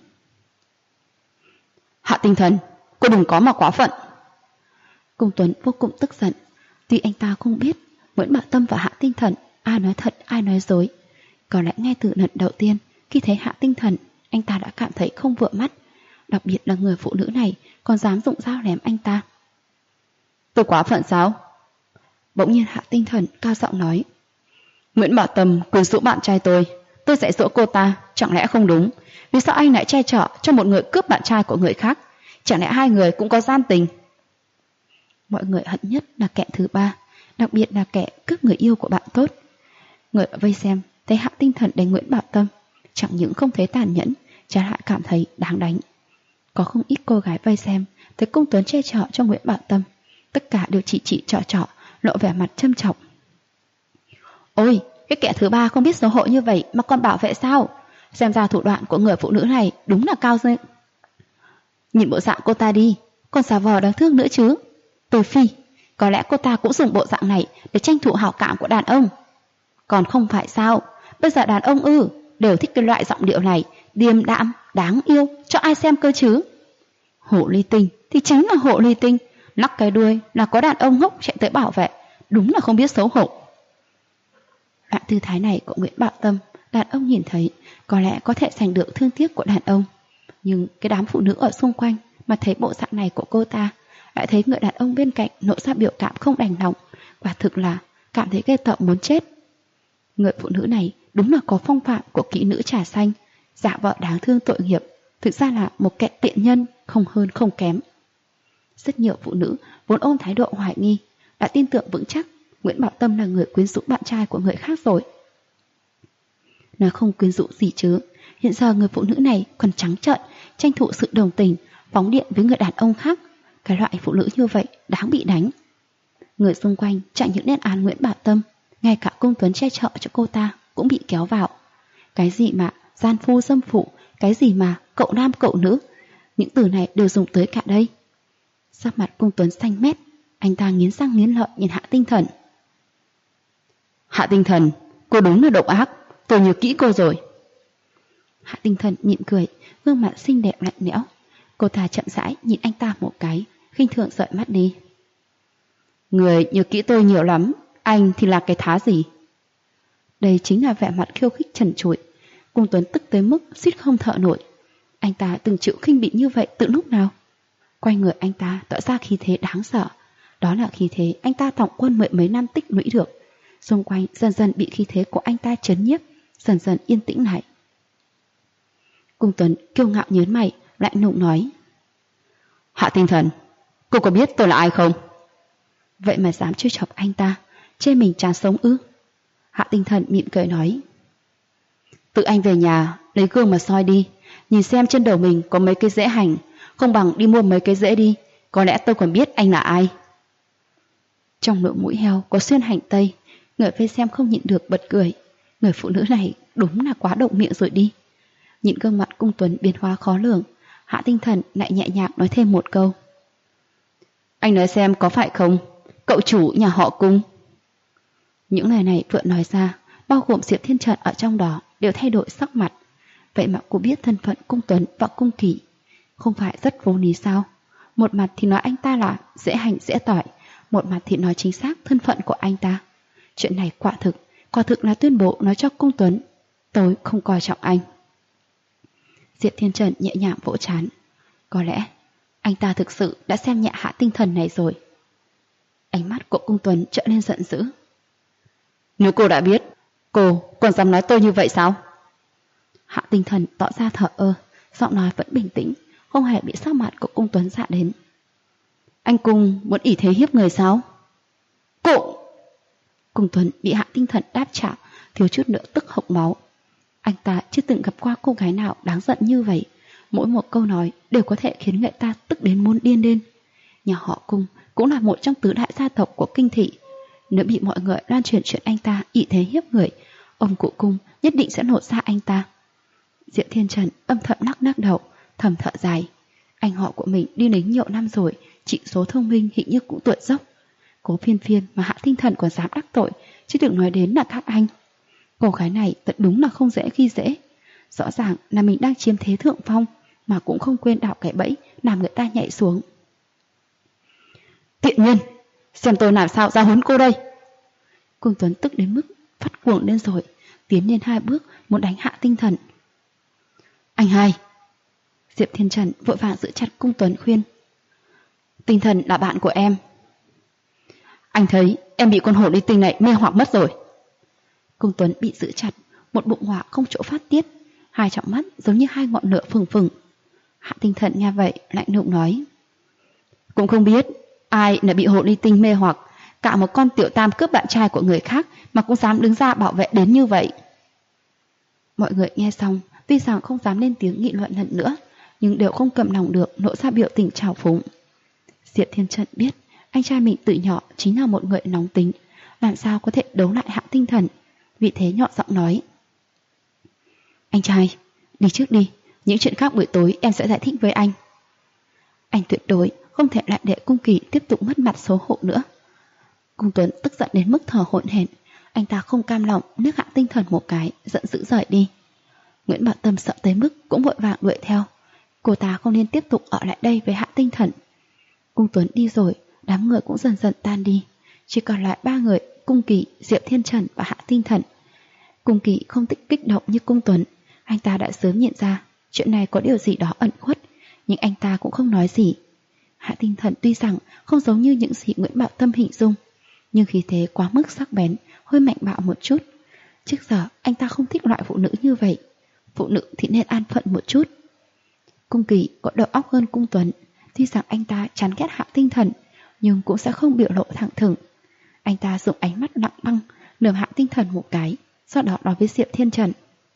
Hạ Tinh Thần, cô đừng có mà quá phận. Cung Tuấn vô cùng tức giận. Tuy anh ta không biết Nguyễn Bảo Tâm và Hạ Tinh Thần ai nói thật ai nói dối, có lẽ ngay từ lần đầu tiên khi thấy Hạ Tinh Thần, anh ta đã cảm thấy không vừa mắt, đặc biệt là người phụ nữ này còn dám dụng dao ném anh ta. Tôi quá phận sao? Bỗng nhiên Hạ Tinh Thần cao giọng nói. Nguyễn Bảo Tâm quyến rũ bạn trai tôi dạy dỗ cô ta, chẳng lẽ không đúng? Vì sao anh lại che chở cho một người cướp bạn trai của người khác? Chẳng lẽ hai người cũng có gian tình? Mọi người hận nhất là kẻ thứ ba, đặc biệt là kẻ cướp người yêu của bạn tốt. Người ở vây xem thấy Hạ Tinh Thần đánh Nguyễn Bảo Tâm, chẳng những không thấy tàn nhẫn, trái lại cảm thấy đáng đánh. Có không ít cô gái vây xem thấy Cung Tuấn che chở cho Nguyễn Bảo Tâm, tất cả đều chỉ trỏ, lộ vẻ mặt châm chọc. Ôi, cái kẻ thứ ba không biết xấu hổ như vậy mà còn bảo vệ sao? Xem ra thủ đoạn của người phụ nữ này đúng là cao dây. Nhìn bộ dạng cô ta đi, còn xà vờ đáng thương nữa chứ. Tôi phi, có lẽ cô ta cũng dùng bộ dạng này để tranh thủ hảo cảm của đàn ông. Còn không phải sao, bây giờ đàn ông đều thích cái loại giọng điệu này, điềm đạm, đáng yêu, cho ai xem cơ chứ. Hổ ly tinh thì chính là hổ ly tinh, lắc cái đuôi là có đàn ông ngốc chạy tới bảo vệ, đúng là không biết xấu hổ. Loại tư thái này của Nguyễn Bảo Tâm, đàn ông nhìn thấy có lẽ có thể giành được thương tiếc của đàn ông, nhưng cái đám phụ nữ ở xung quanh mà thấy bộ dạng này của cô ta, lại thấy người đàn ông bên cạnh nộ ra biểu cảm không đành lòng, quả thực là cảm thấy ghê tởm muốn chết. Người phụ nữ này đúng là có phong phạm của kỹ nữ trà xanh, giả vợ đáng thương tội nghiệp, thực ra là một kẻ tiện nhân, không hơn không kém. Rất nhiều phụ nữ vốn ôm thái độ hoài nghi đã tin tưởng vững chắc Nguyễn Bảo Tâm là người quyến rũ bạn trai của người khác rồi. Nói không quyến rũ gì chứ, hiện giờ người phụ nữ này còn trắng trợn tranh thủ sự đồng tình, phóng điện với người đàn ông khác. Cái loại phụ nữ như vậy đáng bị đánh. Người xung quanh chẳng những lên án Nguyễn Bảo Tâm, ngay cả Cung Tuấn che chở cho cô ta cũng bị kéo vào. Cái gì mà gian phu dâm phụ, cái gì mà cậu nam cậu nữ, những từ này đều dùng tới cả đây. Sắc mặt Cung Tuấn xanh mét, anh ta nghiến răng nghiến lợi nhìn Hạ Tinh Thần. Hạ Tinh Thần, cô đúng là độc ác, tôi nhớ kỹ cô rồi. Hạ Tinh Thần nhịn cười, gương mặt xinh đẹp lạnh lẽo. Cô ta chậm rãi nhìn anh ta một cái, khinh thường rời mắt đi. Người nhớ kỹ tôi nhiều lắm, anh thì là cái thá gì? Đây chính là vẻ mặt khiêu khích trần trụi. Cung Tuấn tức tới mức suýt không thở nổi. Anh ta từng chịu khinh bị như vậy từ lúc nào? Quanh người anh ta tỏ ra khí thế đáng sợ. Đó là khí thế anh ta tổng quân mười mấy năm tích lũy được. Xung quanh dần dần bị khí thế của anh ta chấn nhiếp, dần dần yên tĩnh lại. Cung Tuấn kiêu ngạo nhớn mày, lạnh lùng nói. Hạ Tinh Thần, cô có biết tôi là ai không? Vậy mà dám trêu chọc anh ta, chê mình chán sống ư? Hạ Tinh Thần mỉm cười nói. Tự anh về nhà, lấy gương mà soi đi, nhìn xem trên đầu mình có mấy cây rễ hành, không bằng đi mua mấy cây rễ đi, có lẽ tôi còn biết anh là ai. Trong lỗ mũi heo có xuyên hành tây, người vây xem không nhịn được bật cười. Người phụ nữ này đúng là quá động miệng rồi đi. Nhìn gương mặt Cung Tuấn biến hóa khó lường, Hạ Tinh Thần lại nhẹ nhàng nói thêm một câu. Anh nói xem có phải không, cậu chủ nhà họ Cung. Những lời này vừa nói ra, bao gồm Diệp Thiên Trần ở trong đó đều thay đổi sắc mặt. Vậy mà cô biết thân phận Cung Tuấn và Cung Kỷ, không phải rất vô lý sao? Một mặt thì nói anh ta là dễ hành dễ tỏi, một mặt thì nói chính xác thân phận của anh ta. Chuyện này quả thực là tuyên bố nói cho Cung Tuấn, tôi không coi trọng anh. Diệp Thiên Trần nhẹ nhàng vỗ trán. Có lẽ anh ta thực sự đã xem nhẹ Hạ Tinh Thần này rồi. Ánh mắt của Cung Tuấn trở nên giận dữ. Nếu cô đã biết, cô còn dám nói tôi như vậy sao? Hạ Tinh Thần tỏ ra thờ ơ, giọng nói vẫn bình tĩnh, không hề bị sắc mặt của Cung Tuấn dọa đến. Anh Cung muốn ỷ thế hiếp người sao? Cô! Cung Tuấn bị Hạ Tinh Thần đáp trả, thiếu chút nữa tức hộc máu. Anh ta chưa từng gặp qua cô gái nào đáng giận như vậy. Mỗi một câu nói đều có thể khiến người ta tức đến muốn điên lên. Nhà họ Cung cũng là một trong tứ đại gia tộc của Kinh Thị. Nếu bị mọi người loan truyền chuyện anh ta ỷ thế hiếp người, ông cụ Cung nhất định sẽ nổ ra anh ta. Diệp Thiên Trần âm thầm lắc đầu, thầm thở dài. Anh họ của mình đi lính nhiều năm rồi, chỉ số thông minh hình như cũng tuột dốc. Cố Phiên Phiên mà Hạ Tinh Thần còn dám đắc tội, chứ đừng nói đến là các anh. Cô gái này thật đúng là không dễ khi dễ. Rõ ràng là mình đang chiếm thế thượng phong, mà cũng không quên đào cái bẫy làm người ta nhảy xuống. Tiện nhân, xem tôi làm sao ra huấn cô đây. Cung Tuấn tức đến mức phát cuồng lên rồi, tiến lên 2 bước muốn đánh Hạ Tinh Thần. Anh hai. Diệp Thiên Trần vội vàng giữ chặt Cung Tuấn khuyên. Tinh Thần là bạn của em. Anh thấy em bị con hổ ly tinh này mê hoặc mất rồi. Cung Tuấn bị giữ chặt, một bụng hỏa không chỗ phát tiết, hai tròng mắt giống như hai ngọn lửa phừng phừng. Hạ Tinh Thần nghe vậy lạnh lùng nói. Cũng không biết ai là bị hổ ly tinh mê hoặc, cả một con tiểu tam cướp bạn trai của người khác mà cũng dám đứng ra bảo vệ đến như vậy. Mọi người nghe xong, tuy rằng không dám lên tiếng nghị luận lần nữa, nhưng đều không cầm lòng được nộ ra biểu tình trào phúng. Diệp Thiên Trần biết anh trai mình từ nhỏ chính là một người nóng tính, làm sao có thể đấu lại Hạ Tinh Thần, vì thế nhỏ giọng nói. Anh trai, đi trước đi, những chuyện khác buổi tối em sẽ giải thích với anh. Anh tuyệt đối không thể lại để Cung Kỳ tiếp tục mất mặt xấu hổ nữa. Cung Tuấn tức giận đến mức thở hổn hển, anh ta không cam lòng liếc Hạ Tinh Thần một cái, giận dữ rời đi. Nguyễn Bảo Tâm sợ tới mức cũng vội vàng đuổi theo. Cô ta không nên tiếp tục ở lại đây với Hạ Tinh Thần. Cung Tuấn đi rồi, đám người cũng dần dần tan đi, chỉ còn lại 3 người: Cung Kỳ, Diệp Thiên Trần và Hạ Tinh Thần. Cung Kỳ không thích kích động như Cung Tuấn, anh ta đã sớm nhận ra chuyện này có điều gì đó ẩn khuất, nhưng anh ta cũng không nói gì. Hạ Tinh Thần tuy rằng không giống như những gì Nguyễn Bảo Tâm hình dung, nhưng khí thế quá mức sắc bén, hơi mạnh bạo một chút. Trước giờ anh ta không thích loại phụ nữ như vậy, phụ nữ thì nên an phận một chút. Cung Kỳ có đầu óc hơn Cung Tuấn, tuy rằng anh ta chán ghét Hạ Tinh Thần, nhưng cũng sẽ không biểu lộ thẳng thừng. Anh ta dùng ánh mắt lặng băng lườm Hạ Tinh Thần một cái, sau đó nói với Diệp Thiên Trần.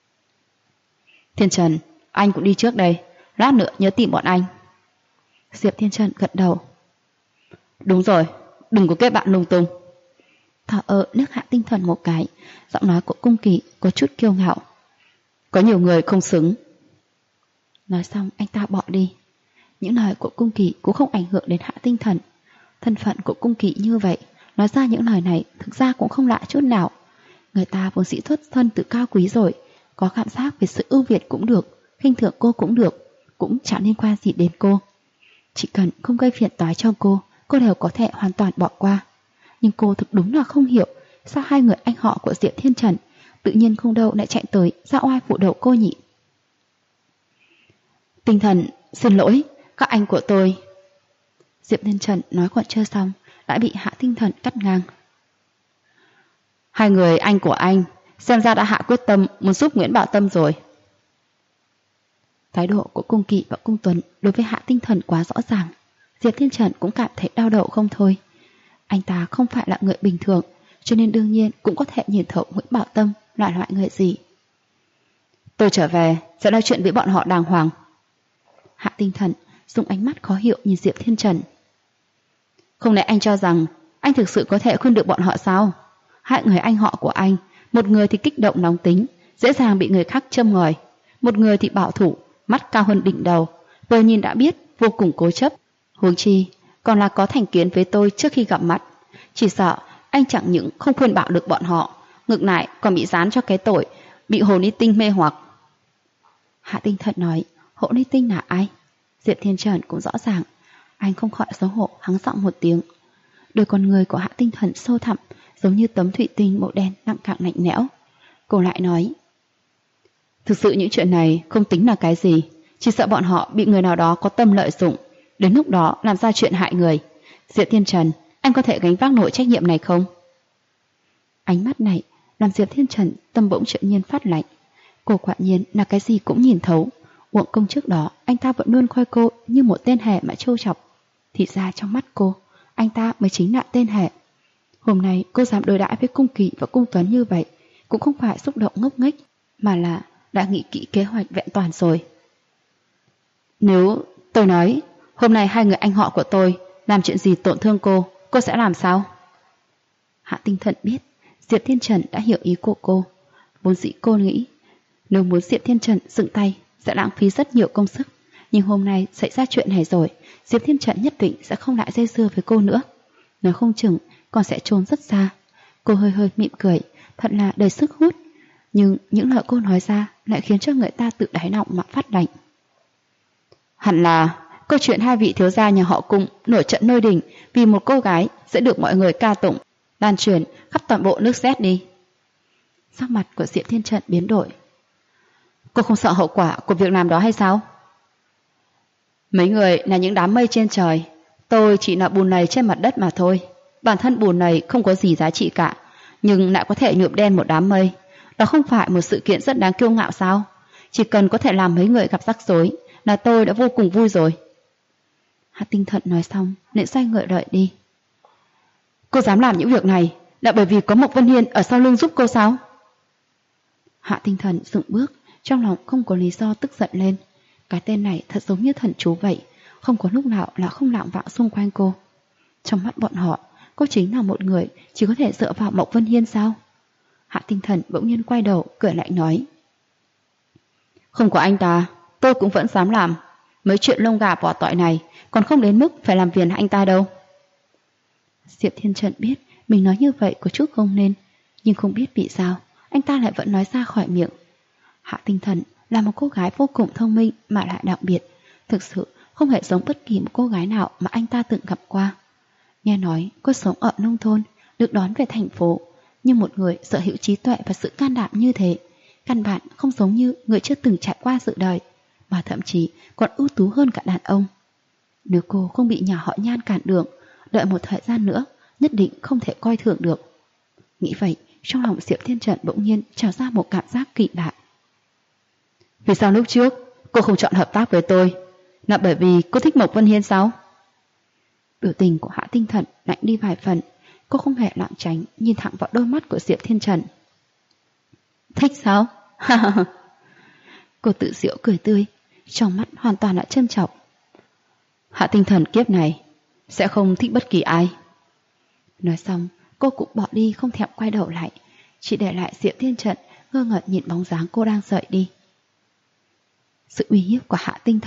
Thiên Trần, anh cũng đi trước đây, lát nữa nhớ tìm bọn anh. Diệp Thiên Trần gật đầu. Đúng rồi, đừng có kết bạn lung tung. Thở liếc Hạ Tinh Thần một cái, giọng nói của Cung Kỳ có chút kiêu ngạo. Có nhiều người không xứng. Nói xong anh ta bỏ đi. Những lời của Cung Kỳ cũng không ảnh hưởng đến Hạ Tinh Thần. Thân phận của Cung Kỳ như vậy, nói ra những lời này thực ra cũng không lạ chút nào. Người ta vốn dĩ xuất thân tự cao quý rồi, có cảm giác về sự ưu việt cũng được, khinh thường cô cũng được, cũng chẳng liên quan gì đến cô. Chỉ cần không gây phiền toái cho cô đều có thể hoàn toàn bỏ qua. Nhưng cô thực đúng là không hiểu sao hai người anh họ của Diệp Thiên Trần tự nhiên không đâu lại chạy tới ra oai phụ đầu cô nhỉ. Tinh Thần, xin lỗi, các anh của tôi. Diệp Thiên Trần nói còn chưa xong đã bị Hạ Tinh Thần cắt ngang. Hai người anh của anh xem ra đã hạ quyết tâm muốn giúp Nguyễn Bảo Tâm rồi. Thái độ của Cung Kỵ và Cung Tuấn đối với Hạ Tinh Thần quá rõ ràng. Diệp Thiên Trần cũng cảm thấy đau đầu không thôi. Anh ta không phải là người bình thường, cho nên đương nhiên cũng có thể nhìn thấu Nguyễn Bảo Tâm là loại người gì. Tôi trở về sẽ nói chuyện với bọn họ đàng hoàng. Hạ Tinh Thần dùng ánh mắt khó hiểu nhìn Diệp Thiên Trần. Không lẽ anh cho rằng anh thực sự có thể khuyên được bọn họ sao? Hai người anh họ của anh, một người thì kích động nóng tính, dễ dàng bị người khác châm ngòi, một người thì bảo thủ, mắt cao hơn đỉnh đầu, vừa nhìn đã biết vô cùng cố chấp. Huống chi còn là có thành kiến với tôi trước khi gặp mặt. Chỉ sợ anh chẳng những không khuyên bảo được bọn họ, ngược lại còn bị dán cho cái tội bị Hồ Ly Tinh mê hoặc. Hạ Tinh Thần nói, Hồ Ly Tinh là ai? Diệp Thiên Trần cũng rõ ràng. Anh không khỏi xấu hổ hắng giọng một tiếng. Đôi con người của Hạ Tinh Thần sâu thẳm, giống như tấm thủy tinh màu đen nặng cạn lạnh lẽo. Cô lại nói, thực sự những chuyện này không tính là cái gì, chỉ sợ bọn họ bị người nào đó có tâm lợi dụng, đến lúc đó làm ra chuyện hại người. Diệp Thiên Trần, anh có thể gánh vác nổi trách nhiệm này không? Ánh mắt này làm Diệp Thiên Trần tâm bỗng chợt nhiên phát lạnh. Cô quả nhiên là cái gì cũng nhìn thấu. Uổng công trước đó anh ta vẫn luôn coi cô như một tên hề mà trêu chọc. Thì ra trong mắt cô, anh ta mới chính là tên hề. Hôm nay cô dám đối đãi với Cung Kỳ và Cung Tuấn như vậy, cũng không phải xúc động ngốc nghếch, mà là đã nghĩ kỹ kế hoạch vẹn toàn rồi. Nếu tôi nói hôm nay hai người anh họ của tôi làm chuyện gì tổn thương cô sẽ làm sao? Hạ Tinh Thần biết Diệp Thiên Trần đã hiểu ý của cô. Vốn dĩ cô nghĩ nếu muốn Diệp Thiên Trần dừng tay sẽ lãng phí rất nhiều công sức, nhưng hôm nay xảy ra chuyện này rồi, Diệp Thiên Trần nhất định sẽ không lại dây dưa với cô nữa. Nói không chừng còn sẽ trốn rất xa. Cô hơi hơi mỉm cười, thật là đầy sức hút, nhưng những lời cô nói ra lại khiến cho người ta tự đáy lòng mà phát lạnh. Hẳn là câu chuyện hai vị thiếu gia nhà họ Cung nổi trận nơi đỉnh vì một cô gái sẽ được mọi người ca tụng, lan truyền khắp toàn bộ nước Z đi. Sắc mặt của Diệp Thiên Trần biến đổi. Cô không sợ hậu quả của việc làm đó hay sao? Mấy người là những đám mây trên trời, tôi chỉ là bùn lầy trên mặt đất mà thôi. Bản thân bùn lầy không có gì giá trị cả, nhưng lại có thể nhuộm đen một đám mây. Đó không phải một sự kiện rất đáng kiêu ngạo sao? Chỉ cần có thể làm mấy người gặp rắc rối là tôi đã vô cùng vui rồi. Hạ Tinh Thần nói xong liền xoay người đợi đi. Cô dám làm những việc này là bởi vì có Mộc Vân Hiên ở sau lưng giúp cô sao? Hạ Tinh Thần dừng bước, trong lòng không có lý do tức giận lên. Cái tên này thật giống như thần chú vậy, không có lúc nào là không lạng vạo xung quanh cô. Trong mắt bọn họ, cô chính là một người chỉ có thể dựa vào Mộc Vân Hiên sao? Hạ Tinh Thần bỗng nhiên quay đầu cười lại nói, không có anh ta tôi cũng vẫn dám làm. Mấy chuyện lông gà vỏ tỏi này còn không đến mức phải làm phiền anh ta đâu. Diệp Thiên Trần biết mình nói như vậy có chút không nên, nhưng không biết vì sao anh ta lại vẫn nói ra khỏi miệng. Hạ Tinh Thần là một cô gái vô cùng thông minh mà lại đặc biệt, thực sự không hề giống bất kỳ một cô gái nào mà anh ta từng gặp qua. Nghe nói cô sống ở nông thôn, được đón về thành phố, nhưng một người sở hữu trí tuệ và sự can đảm như thế, căn bản không giống như người chưa từng trải qua sự đời, mà thậm chí còn ưu tú hơn cả đàn ông. Nếu cô không bị nhà họ Nhan cản đường, đợi một thời gian nữa nhất định không thể coi thường được. Nghĩ vậy, trong lòng Diệp Thiên Trần bỗng nhiên trào ra một cảm giác kỳ lạ. Vì sao lúc trước cô không chọn hợp tác với tôi? Là bởi vì cô thích Mộc Vân Hiên sao? Biểu tình của Hạ Tinh Thần lạnh đi vài phần. Cô không hề lảng tránh nhìn thẳng vào đôi mắt của Diệp Thiên Trần. Thích sao? Cô tự giễu cười tươi, trong mắt hoàn toàn là châm chọc. Hạ Tinh Thần kiếp này sẽ không thích bất kỳ ai. Nói xong cô cũng bỏ đi, không thèm quay đầu lại, chỉ để lại Diệp Thiên Trần ngơ ngẩn nhìn bóng dáng cô đang rời đi. Sự uy hiếp của Hạ Tinh Thần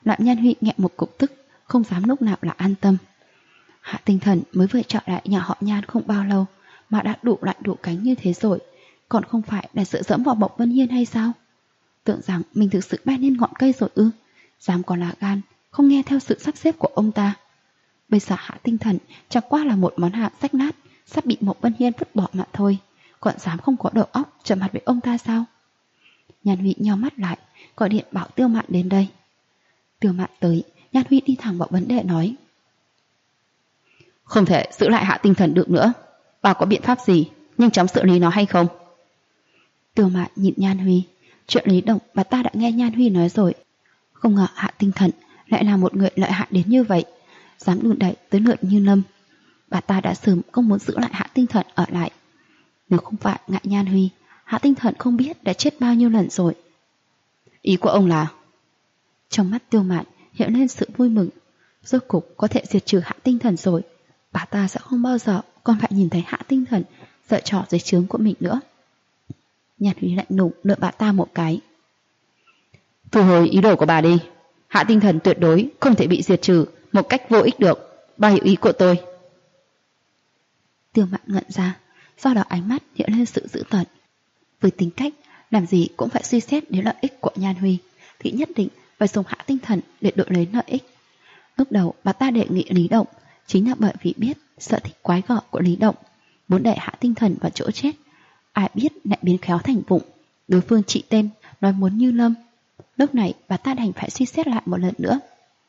Loạn Nhan Huy nghẹn một cục tức, không dám lúc nào là an tâm. Hạ Tinh Thần mới vừa trở lại nhà họ Nhan không bao lâu mà đã đủ loại đủ cánh như thế rồi, còn không phải là dựa dẫm vào Mộc Vân Hiên hay sao? Tưởng rằng mình thực sự bay lên ngọn cây rồi ư? Dám còn là gan, không nghe theo sự sắp xếp của ông ta. Bây giờ Hạ Tinh Thần chẳng qua là một món hàng rách nát, sắp bị Mộc Vân Hiên vứt bỏ mà thôi, còn dám không có đầu óc trở mặt với ông ta sao? Nhan Huy nheo mắt lại, gọi điện bảo Tiêu Mạn đến đây. Tiêu Mạn tới, Nhan Huy đi thẳng vào vấn đề nói: không thể giữ lại Hạ Tinh Thần được nữa. Bà có biện pháp gì nhanh chóng xử lý nó hay không? Tiêu Mạn nhìn Nhan Huy. Chuyện Lý Động bà ta đã nghe Nhan Huy nói rồi. Không ngờ Hạ Tinh Thần lại là một người lợi hại đến như vậy, dám đùn đẩy tới lượn như Lâm. Bà ta đã sớm không muốn giữ lại Hạ Tinh Thần ở lại. Nếu không phải ngại Nhan Huy, Hạ Tinh Thần không biết đã chết bao nhiêu lần rồi. Ý của ông là? Trong mắt Tiêu Mạn hiện lên sự vui mừng. Rốt cục có thể diệt trừ Hạ Tinh Thần rồi. Bà ta sẽ không bao giờ còn phải nhìn thấy Hạ Tinh Thần giở trò dưới trướng của mình nữa. Nhan Huy lạnh lùng lườm bà ta một cái. Thu hồi ý đồ của bà đi. Hạ Tinh Thần tuyệt đối không thể bị diệt trừ một cách vô ích được. Bà hiểu ý của tôi. Tiêu Mạn ngẩn ra, do đó ánh mắt hiện lên sự dữ tợn. Với tính cách làm gì cũng phải suy xét đến lợi ích của Nhan Huy, thì nhất định phải dùng Hạ Tinh Thần để đổi lấy lợi ích. Lúc đầu bà ta đề nghị Lý Động chính là bởi vì biết sợ thích quái gở của Lý Động, muốn đẩy Hạ Tinh Thần vào chỗ chết. Ai biết lại biến khéo thành vụng, đối phương trị tên nói muốn như Lâm. Lúc này bà ta đành phải suy xét lại một lần nữa.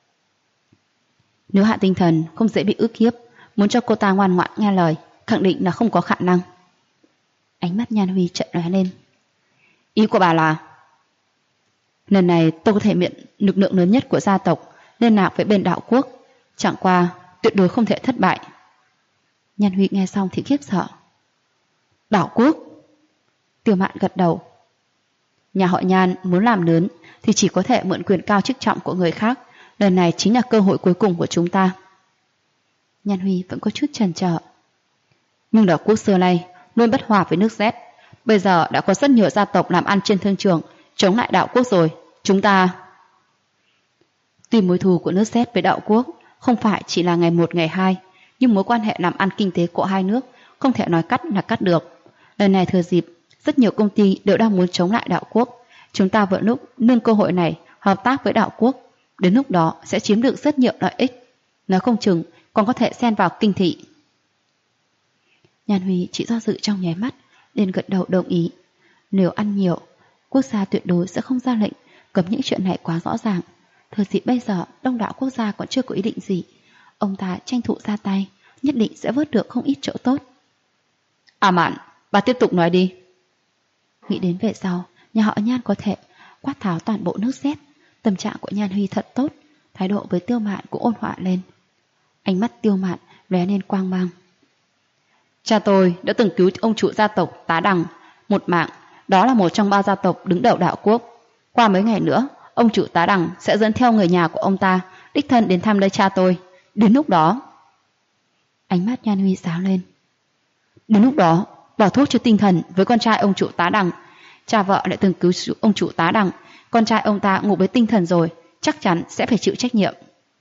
Nếu Hạ Tinh Thần không dễ bị ức hiếp, muốn cho cô ta ngoan ngoãn nghe lời, khẳng định là không có khả năng. Ánh mắt Nhan Huy chợt lóe lên. Ý của bà là? Lần này tôi có thể mượn lực lượng lớn nhất của gia tộc liên lạc với bên đạo quốc, chẳng qua tuyệt đối không thể thất bại. Nhan Huy nghe xong thì khiếp sợ. Đạo quốc? Tiêu Mạn gật đầu. Nhà họ Nhan muốn làm lớn thì chỉ có thể mượn quyền cao chức trọng của người khác. Lần này chính là cơ hội cuối cùng của chúng ta. Nhan Huy vẫn có chút chần chờ. Nhưng đạo quốc xưa nay luôn bất hòa với nước Z. Bây giờ đã có rất nhiều gia tộc làm ăn trên thương trường chống lại đạo quốc rồi. Chúng ta... Tuy mối thù của nước Z với đạo quốc không phải chỉ là ngày một ngày hai, nhưng mối quan hệ làm ăn kinh tế của hai nước không thể nói cắt là cắt được. Lần này thừa dịp rất nhiều công ty đều đang muốn chống lại đạo quốc, chúng ta vừa lúc nương cơ hội này hợp tác với đạo quốc, đến lúc đó sẽ chiếm được rất nhiều lợi ích, nói không chừng còn có thể xen vào kinh thị. Nhan Huy chỉ do dự trong nháy mắt, liền gật đầu đồng ý. Nếu ăn nhiều, quốc gia tuyệt đối sẽ không ra lệnh cấm những chuyện này quá rõ ràng. Thời dịp bây giờ đông đảo quốc gia còn chưa có ý định gì, ông ta tranh thủ ra tay, nhất định sẽ vớt được không ít chỗ tốt. À Mạn, bà tiếp tục nói đi. Nghĩ đến về sau, nhà họ Nhan có thể quát tháo toàn bộ nước Z. Tâm trạng của Nhan Huy thật tốt, thái độ với Tiêu Mạn cũng ôn hòa lên. Ánh mắt Tiêu Mạn lóe lên quang mang. Cha tôi đã từng cứu ông chủ gia tộc Tá Đằng một mạng, đó là một trong ba gia tộc đứng đầu đạo quốc. Qua mấy ngày nữa, ông chủ Tá Đằng sẽ dẫn theo người nhà của ông ta đích thân đến thăm nơi cha tôi. Đến lúc đó... Ánh mắt Nhan Huy sáng lên. Đến lúc đó, bỏ thuốc cho tinh thần với con trai ông chủ Tá Đằng. Cha vợ lại từng cứu ông chủ Tá Đằng, con trai ông ta ngủ với tinh thần rồi, chắc chắn sẽ phải chịu trách nhiệm.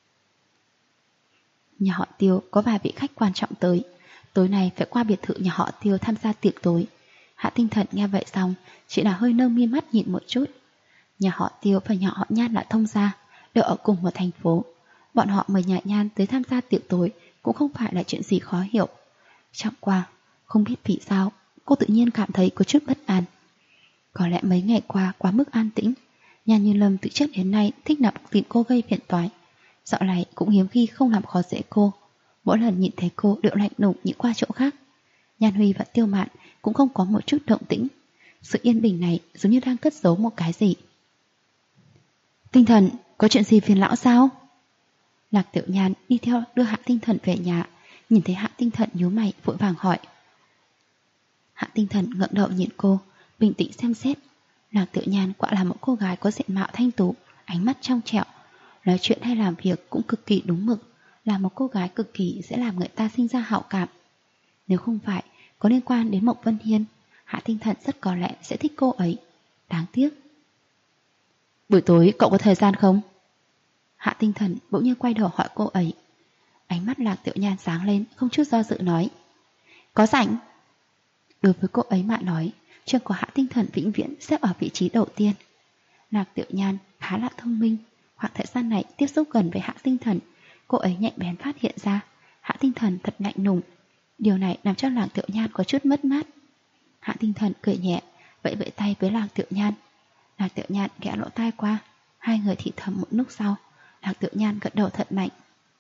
Nhà họ Tiêu có vài vị khách quan trọng tới, tối nay phải qua biệt thự nhà họ Tiêu tham gia tiệc tối. Hạ Tinh Thần nghe vậy xong, chỉ là hơi nâng mi mắt nhìn một chút. Nhà họ Tiêu và nhà họ Nhan là thông gia, đều ở cùng một thành phố. Bọn họ mời nhà Nhan tới tham gia tiệc tối cũng không phải là chuyện gì khó hiểu. Chẳng qua, không biết vì sao, cô tự nhiên cảm thấy có chút bất an. Có lẽ mấy ngày qua quá mức an tĩnh, Nhan Như Lâm từ trước đến nay thích nặng tìm cô gây phiền toái. Dạo này cũng hiếm khi không làm khó dễ cô. Mỗi lần nhìn thấy cô đều lạnh lùng nhìn qua chỗ khác. Nhan Huy và Tiêu Mạn cũng không có một chút động tĩnh. Sự yên bình này giống như đang cất giấu một cái gì. Tinh Thần, có chuyện gì phiền lão sao? Lạc Tiểu Nhan đi theo đưa Hạ Tinh Thần về nhà, nhìn thấy Hạ Tinh Thần nhíu mày vội vàng hỏi. Hạ Tinh Thần ngẩng đầu nhìn cô, bình tĩnh xem xét. Lạc Tiểu Nhan quả là một cô gái có diện mạo thanh tú, ánh mắt trong trẻo, nói chuyện hay làm việc cũng cực kỳ đúng mực, là một cô gái cực kỳ sẽ làm người ta sinh ra hảo cảm. Nếu không phải có liên quan đến Mộc Vân Hiên, Hạ Tinh Thần rất có lẽ sẽ thích cô ấy. Đáng tiếc. Buổi tối cậu có thời gian không? Hạ Tinh Thần bỗng nhiên quay đầu hỏi cô ấy. Ánh mắt Lạc Tiểu Nhan sáng lên, không chút do dự nói. Có rảnh. Đối với cô ấy mà nói, trường của Hạ Tinh Thần vĩnh viễn xếp ở vị trí đầu tiên. Lạc Tiểu Nhan khá là thông minh, khoảng thời gian này tiếp xúc gần với Hạ Tinh Thần, cô ấy nhạy bén phát hiện ra Hạ Tinh Thần thật lạnh lùng. Điều này làm cho Lạc Tiểu Nhan có chút mất mát. Hạ Tinh Thần cười nhẹ, vẫy vẫy tay với Lạc Tiểu Nhan. Lạc Tiểu Nhan ghé lỗ tai qua, hai người thì thầm một lúc sau, Lạc Tiểu Nhan gật đầu thật mạnh.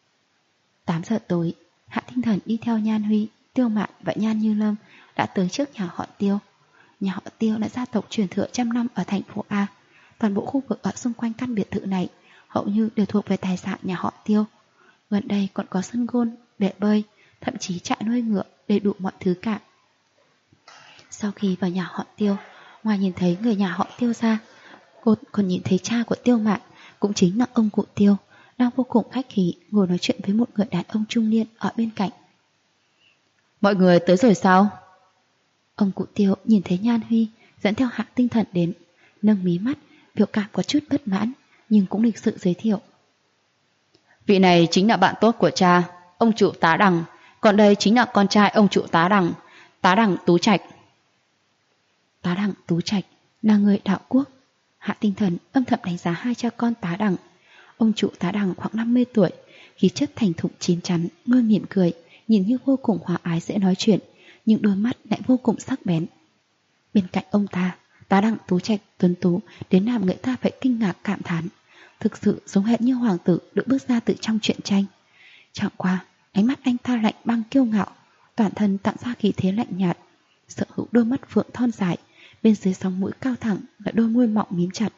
8 giờ tối, Hạ Tinh Thần đi theo Nhan Huy, Tiêu Mạn và Nhan Như Lâm đã tới trước nhà họ Tiêu. Nhà họ Tiêu là gia tộc truyền thừa trăm năm ở thành phố A. Toàn bộ khu vực ở xung quanh căn biệt thự này hầu như đều thuộc về tài sản nhà họ Tiêu. Gần đây còn có sân gôn, bể bơi, thậm chí trại nuôi ngựa, đầy đủ mọi thứ cả. Sau khi vào nhà họ Tiêu, ngoài nhìn thấy người nhà họ Tiêu ra, cô còn nhìn thấy cha của Tiêu Mạn, cũng chính là ông cụ Tiêu, đang vô cùng khách khí ngồi nói chuyện với một người đàn ông trung niên ở bên cạnh. Mọi người tới rồi sao? Ông cụ Tiêu nhìn thấy Nhan Huy dẫn theo Hạ Tinh Thần đến, nâng mí mắt, biểu cảm có chút bất mãn, nhưng cũng lịch sự giới thiệu. Vị này chính là bạn tốt của cha, ông chủ Tá Đằng, còn đây chính là con trai ông chủ Tá Đằng Tú Trạch. Tá Đằng Tú Trạch là người đạo quốc. Hạ Tinh Thần âm thầm đánh giá hai cha con Tá Đằng. Ông chủ Tá Đằng khoảng 50 tuổi, khí chất thành thục chín chắn, môi mỉm cười, nhìn như vô cùng hòa ái dễ nói chuyện, nhưng đôi mắt lại vô cùng sắc bén. Bên cạnh ông ta, Tá Đằng Tú Trạch tuấn tú đến làm người ta phải kinh ngạc cảm thán, thực sự giống hệt như hoàng tử được bước ra từ trong truyện tranh. Chẳng qua, ánh mắt anh ta lạnh băng kiêu ngạo, toàn thân tản ra khí thế lạnh nhạt, sở hữu đôi mắt phượng thon dài, bên dưới sóng mũi cao thẳng là đôi môi mọng mím chặt.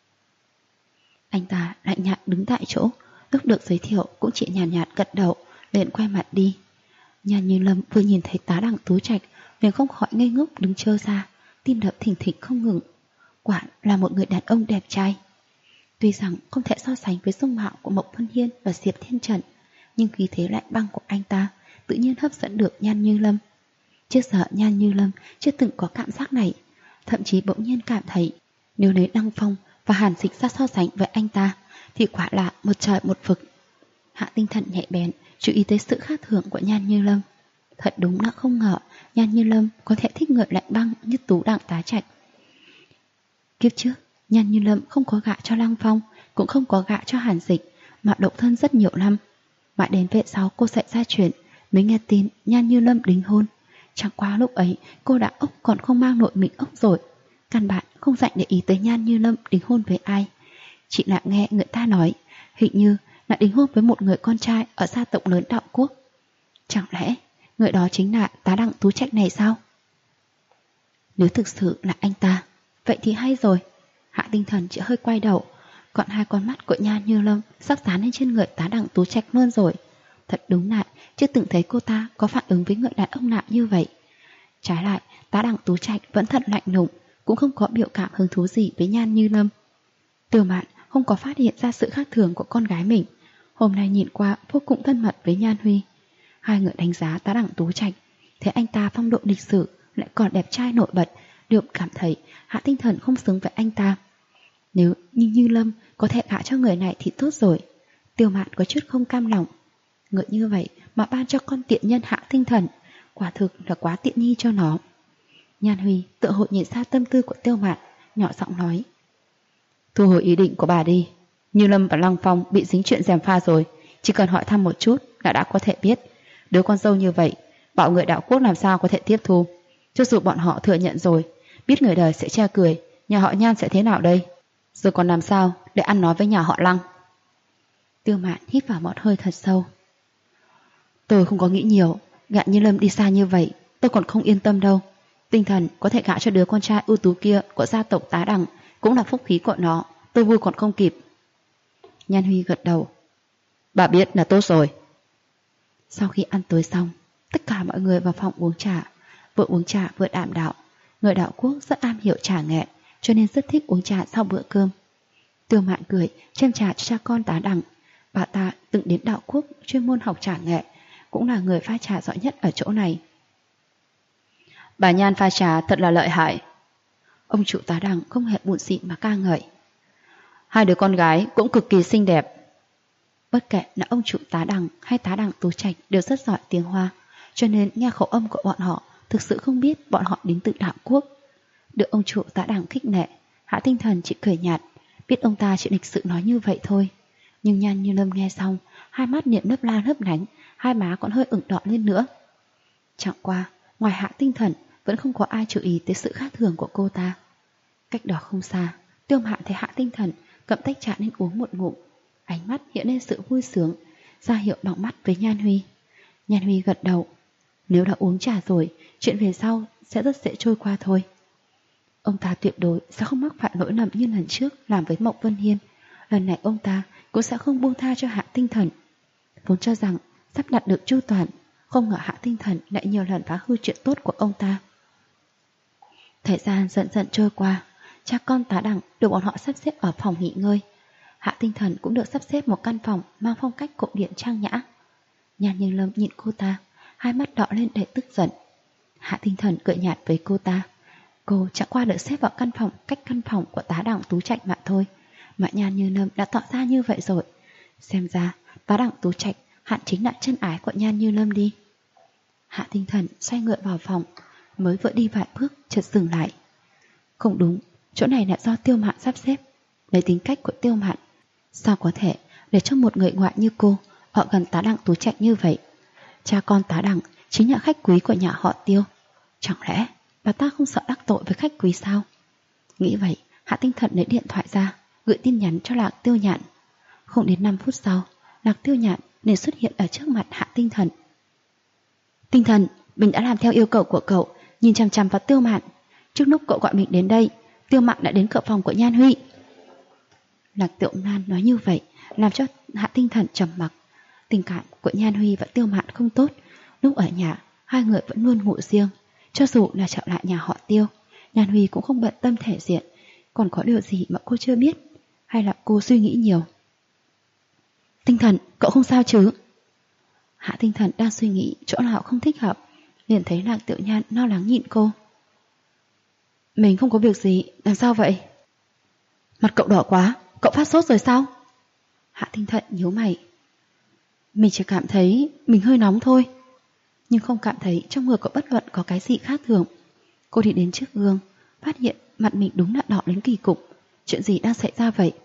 Anh ta lạnh nhạt đứng tại chỗ, lúc được giới thiệu cũng chỉ nhàn nhạt gật đầu, liền quay mặt đi. Nhan Như Lâm vừa nhìn thấy Tá Đằng Tú Trạch, liền không khỏi ngây ngốc đứng trơ ra, tim đập thình thịch không ngừng. Quả là một người đàn ông đẹp trai. Tuy rằng không thể so sánh với dung mạo của Mộc Vân Hiên và Diệp Thiên Trần, nhưng khí thế lạnh băng của anh ta tự nhiên hấp dẫn được Nhan Như Lâm. Trước giờ Nhan Như Lâm chưa từng có cảm giác này, thậm chí bỗng nhiên cảm thấy nếu lấy Đăng Phong và Hàn Dịch ra so sánh với anh ta thì quả là một trời một vực. Hạ Tinh Thần nhạy bén chú ý tới sự khác thường của Nhan Như Lâm. Thật đúng là không ngờ Nhan Như Lâm có thể thích người lạnh băng như Tú Đằng Tá Trạch. Kiếp trước Nhan Như Lâm không có gả cho Lăng Phong, cũng không có gả cho Hàn Dịch, mà độc thân rất nhiều năm. Mãi đến về sau cô xảy ra chuyện mới nghe tin Nhan Như Lâm đính hôn. Chẳng qua lúc ấy cô đã ốc còn không mang nội mình ốc rồi, căn bản không dành để ý tới Nhan Như Lâm đính hôn với ai. Chị lại nghe người ta nói hình như là đính hôn với một người con trai ở gia tộc lớn đạo quốc. Chẳng lẽ người đó chính là Tá Đằng Tú Trạch này sao? Nếu thực sự là anh ta, vậy thì hay rồi. Hạ Tinh Thần chỉ hơi quay đầu, còn hai con mắt của Nhan Như Lâm sắp dán lên trên người Tá Đằng Tú Trạch luôn rồi. Thật đúng là chưa từng thấy cô ta có phản ứng với người đàn ông nào như vậy. Trái lại, Tá Đằng Tú Trạch vẫn thật lạnh lùng, cũng không có biểu cảm hứng thú gì với Nhan Như Lâm. Tiêu Mạn không có phát hiện ra sự khác thường của con gái mình, hôm nay nhìn qua vô cùng thân mật với Nhan Huy. Hai người đánh giá Tá Đằng Tú Trạch, thấy anh ta phong độ lịch sử lại còn đẹp trai nổi bật, đều cảm thấy Hạ Tinh Thần không xứng với anh ta. Nếu Như Lâm có thể gả cho người này thì tốt rồi. Tiêu Mạn có chút không cam lòng. Người như vậy mà ban cho con tiện nhân Hạ Tinh Thần, quả thực là quá tiện nghi cho nó. Nhan Huy tự hội nhìn ra tâm tư của Tiêu Mạn, nhỏ giọng nói: Thu hồi ý định của bà đi. Như Lâm và Lăng Phong bị dính chuyện gièm pha rồi, chỉ cần hỏi thăm một chút là đã có thể biết. Đứa con dâu như vậy, bảo người đạo quốc làm sao có thể tiếp thu. Cho dù bọn họ thừa nhận rồi, biết người đời sẽ che cười, nhà họ Nhan sẽ thế nào đây? Rồi còn làm sao để ăn nói với nhà họ Lăng? Tiêu Mạn hít vào một hơi thật sâu. Tôi không có nghĩ nhiều, gả Như Lâm đi xa như vậy, tôi còn không yên tâm đâu. Tinh Thần có thể gả cho đứa con trai ưu tú kia của gia tộc Tá Đằng cũng là phúc khí của nó, tôi vui còn không kịp. Nhan Huy gật đầu. Bà biết là tốt rồi. Sau khi ăn tối xong, tất cả mọi người vào phòng uống trà, vừa uống trà vừa đàm đạo. Người đạo quốc rất am hiểu trà nghệ, cho nên rất thích uống trà sau bữa cơm. Tiêu Mạn cười châm trà cho cha con Tá Đằng. Bà ta từng đến đạo quốc chuyên môn học trà nghệ, cũng là người pha trà giỏi nhất ở chỗ này. Bà Nhan pha trà thật là lợi hại. Ông chủ Tá Đằng không hề buồn xịn mà ca ngợi. Hai đứa con gái cũng cực kỳ xinh đẹp. Bất kể là ông chủ Tá Đằng hay Tá Đằng Tú Trạch đều rất giỏi tiếng Hoa, cho nên nghe khẩu âm của bọn họ thực sự không biết bọn họ đến từ Đạo Quốc. Được ông chủ Tá Đằng khích lệ, Hạ Tinh Thần chỉ cười nhạt, biết ông ta chỉ lịch sự nói như vậy thôi. Nhưng Nhan Như Lâm nghe xong, hai mắt điện lấp la lấp lánh, hai má còn hơi ửng đỏ lên nữa. Chẳng qua, ngoài Hạ Tinh Thần vẫn không có ai chú ý tới sự khác thường của cô ta. Cách đó không xa, Tiêu Mạn thấy Hạ Tinh Thần cầm tách trà lên uống một ngụm, ánh mắt hiện lên sự vui sướng, ra hiệu bằng mắt với Nhan Huy. Nhan Huy gật đầu. Nếu đã uống trà rồi, chuyện về sau sẽ rất dễ trôi qua thôi. Ông ta tuyệt đối sẽ không mắc phải lỗi lầm như lần trước làm với Mộng Vân Hiên. Lần này ông ta cũng sẽ không buông tha cho Hạ Tinh Thần. Vốn cho rằng sắp đặt được chu toàn, không ngờ Hạ Tinh Thần lại nhiều lần phá hư chuyện tốt của ông ta. Thời gian dần dần trôi qua, cha con Tá Đằng được bọn họ sắp xếp ở phòng nghỉ ngơi. Hạ Tinh Thần cũng được sắp xếp một căn phòng mang phong cách cổ điển trang nhã. Nhan Như Lâm nhìn cô ta, hai mắt đỏ lên đầy tức giận. Hạ Tinh Thần cười nhạt với cô ta. Cô chẳng qua được xếp vào căn phòng cách căn phòng của Tá Đằng Tú Trạch mà thôi, mà Nhan Như Lâm đã tỏ ra như vậy rồi. Xem ra Tá Đằng Tú Trạch hẳn chính là chân ái của Nhan Như Lâm đi. Hạ Tinh Thần xoay ngựa vào phòng, mới vừa đi vài bước chợt dừng lại. Không đúng, chỗ này là do Tiêu Mạn sắp xếp. Lấy tính cách của Tiêu Mạn, sao có thể để cho một người ngoại như cô ở gần Tá Đằng Tú Trạch như vậy? Cha con Tá Đằng chính là khách quý của nhà họ Tiêu. Chẳng lẽ bà ta không sợ đắc tội với khách quý sao? Nghĩ vậy, Hạ Tinh Thần lấy điện thoại ra, gửi tin nhắn cho Lạc Tiêu Nhạn. Không đến 5 phút sau, Lạc Tiêu Nhạn liền xuất hiện ở trước mặt Hạ Tinh Thần. Tinh Thần, mình đã làm theo yêu cầu của cậu, nhìn chằm chằm vào Tiêu Mạn. Trước lúc cậu gọi mình đến đây, Tiêu Mạn đã đến cửa phòng của Nhan Huy. Lạc Tiểu Nan nói như vậy làm cho Hạ Tinh Thần trầm mặc. Tình cảm của Nhan Huy và Tiêu Mạn không tốt. Lúc ở nhà, hai người vẫn luôn ngủ riêng. Cho dù là trở lại nhà họ Tiêu, Nhan Huy cũng không bận tâm thể diện. Còn có điều gì mà cô chưa biết? Hay là cô suy nghĩ nhiều? Tinh Thần, cậu không sao chứ? Hạ Tinh Thần đang suy nghĩ chỗ nào không thích hợp, liền thấy Lạc Tiểu Nhan lo lắng nhịn cô. Mình không có việc gì, làm sao vậy? Mặt cậu đỏ quá, cậu phát sốt rồi sao? Hạ Tinh Thần nhíu mày. Mình chỉ cảm thấy mình hơi nóng thôi, nhưng không cảm thấy trong người cậu bất luận có cái gì khác thường. Cô đi đến trước gương, phát hiện mặt mình đúng là đỏ đến kỳ cục. Chuyện gì đang xảy ra vậy?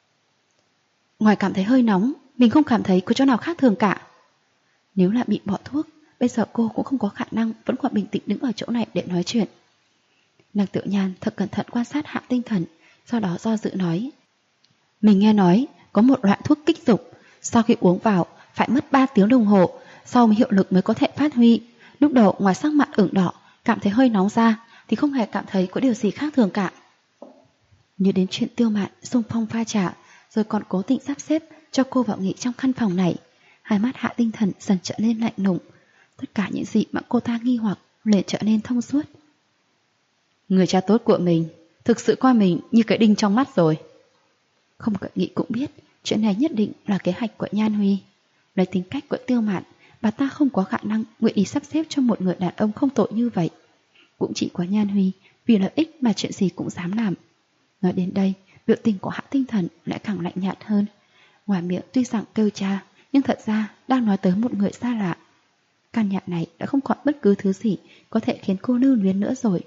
Ngoài cảm thấy hơi nóng, mình không cảm thấy có chỗ nào khác thường cả. Nếu là bị bỏ thuốc, bây giờ cô cũng không có khả năng vẫn còn bình tĩnh đứng ở chỗ này để nói chuyện. Nàng Tiểu Nhan thật cẩn thận quan sát Hạ Tinh Thần, sau đó do dự nói. Mình nghe nói có một loại thuốc kích dục, sau khi uống vào phải mất 3 tiếng đồng hồ, sau hiệu lực mới có thể phát huy. Lúc đầu ngoài sắc mặt ửng đỏ, cảm thấy hơi nóng ra, thì không hề cảm thấy có điều gì khác thường cả. Nhớ đến chuyện Tiêu Mạn xung phong pha trà, rồi còn cố tình sắp xếp cho cô vào nghỉ trong căn phòng này. Hai mắt Hạ Tinh Thần dần trở nên lạnh lùng. Tất cả những gì mà cô ta nghi hoặc liền trở nên thông suốt. Người cha tốt của mình thực sự coi mình như cái đinh trong mắt rồi. Không cần nghĩ cũng biết chuyện này nhất định là kế hoạch của Nhan Huy. Lấy tính cách của Tiêu Mạn, bà ta không có khả năng nguyện ý sắp xếp cho một người đàn ông không tội như vậy. Cũng chỉ có Nhan Huy vì lợi ích mà chuyện gì cũng dám làm. Nói đến đây, biểu tình của Hạ Tinh Thần lại càng lạnh nhạt hơn. Ngoài miệng tuy rằng kêu cha, nhưng thật ra đang nói tới một người xa lạ. Căn nhà này đã không còn bất cứ thứ gì có thể khiến cô lưu luyến nữa rồi.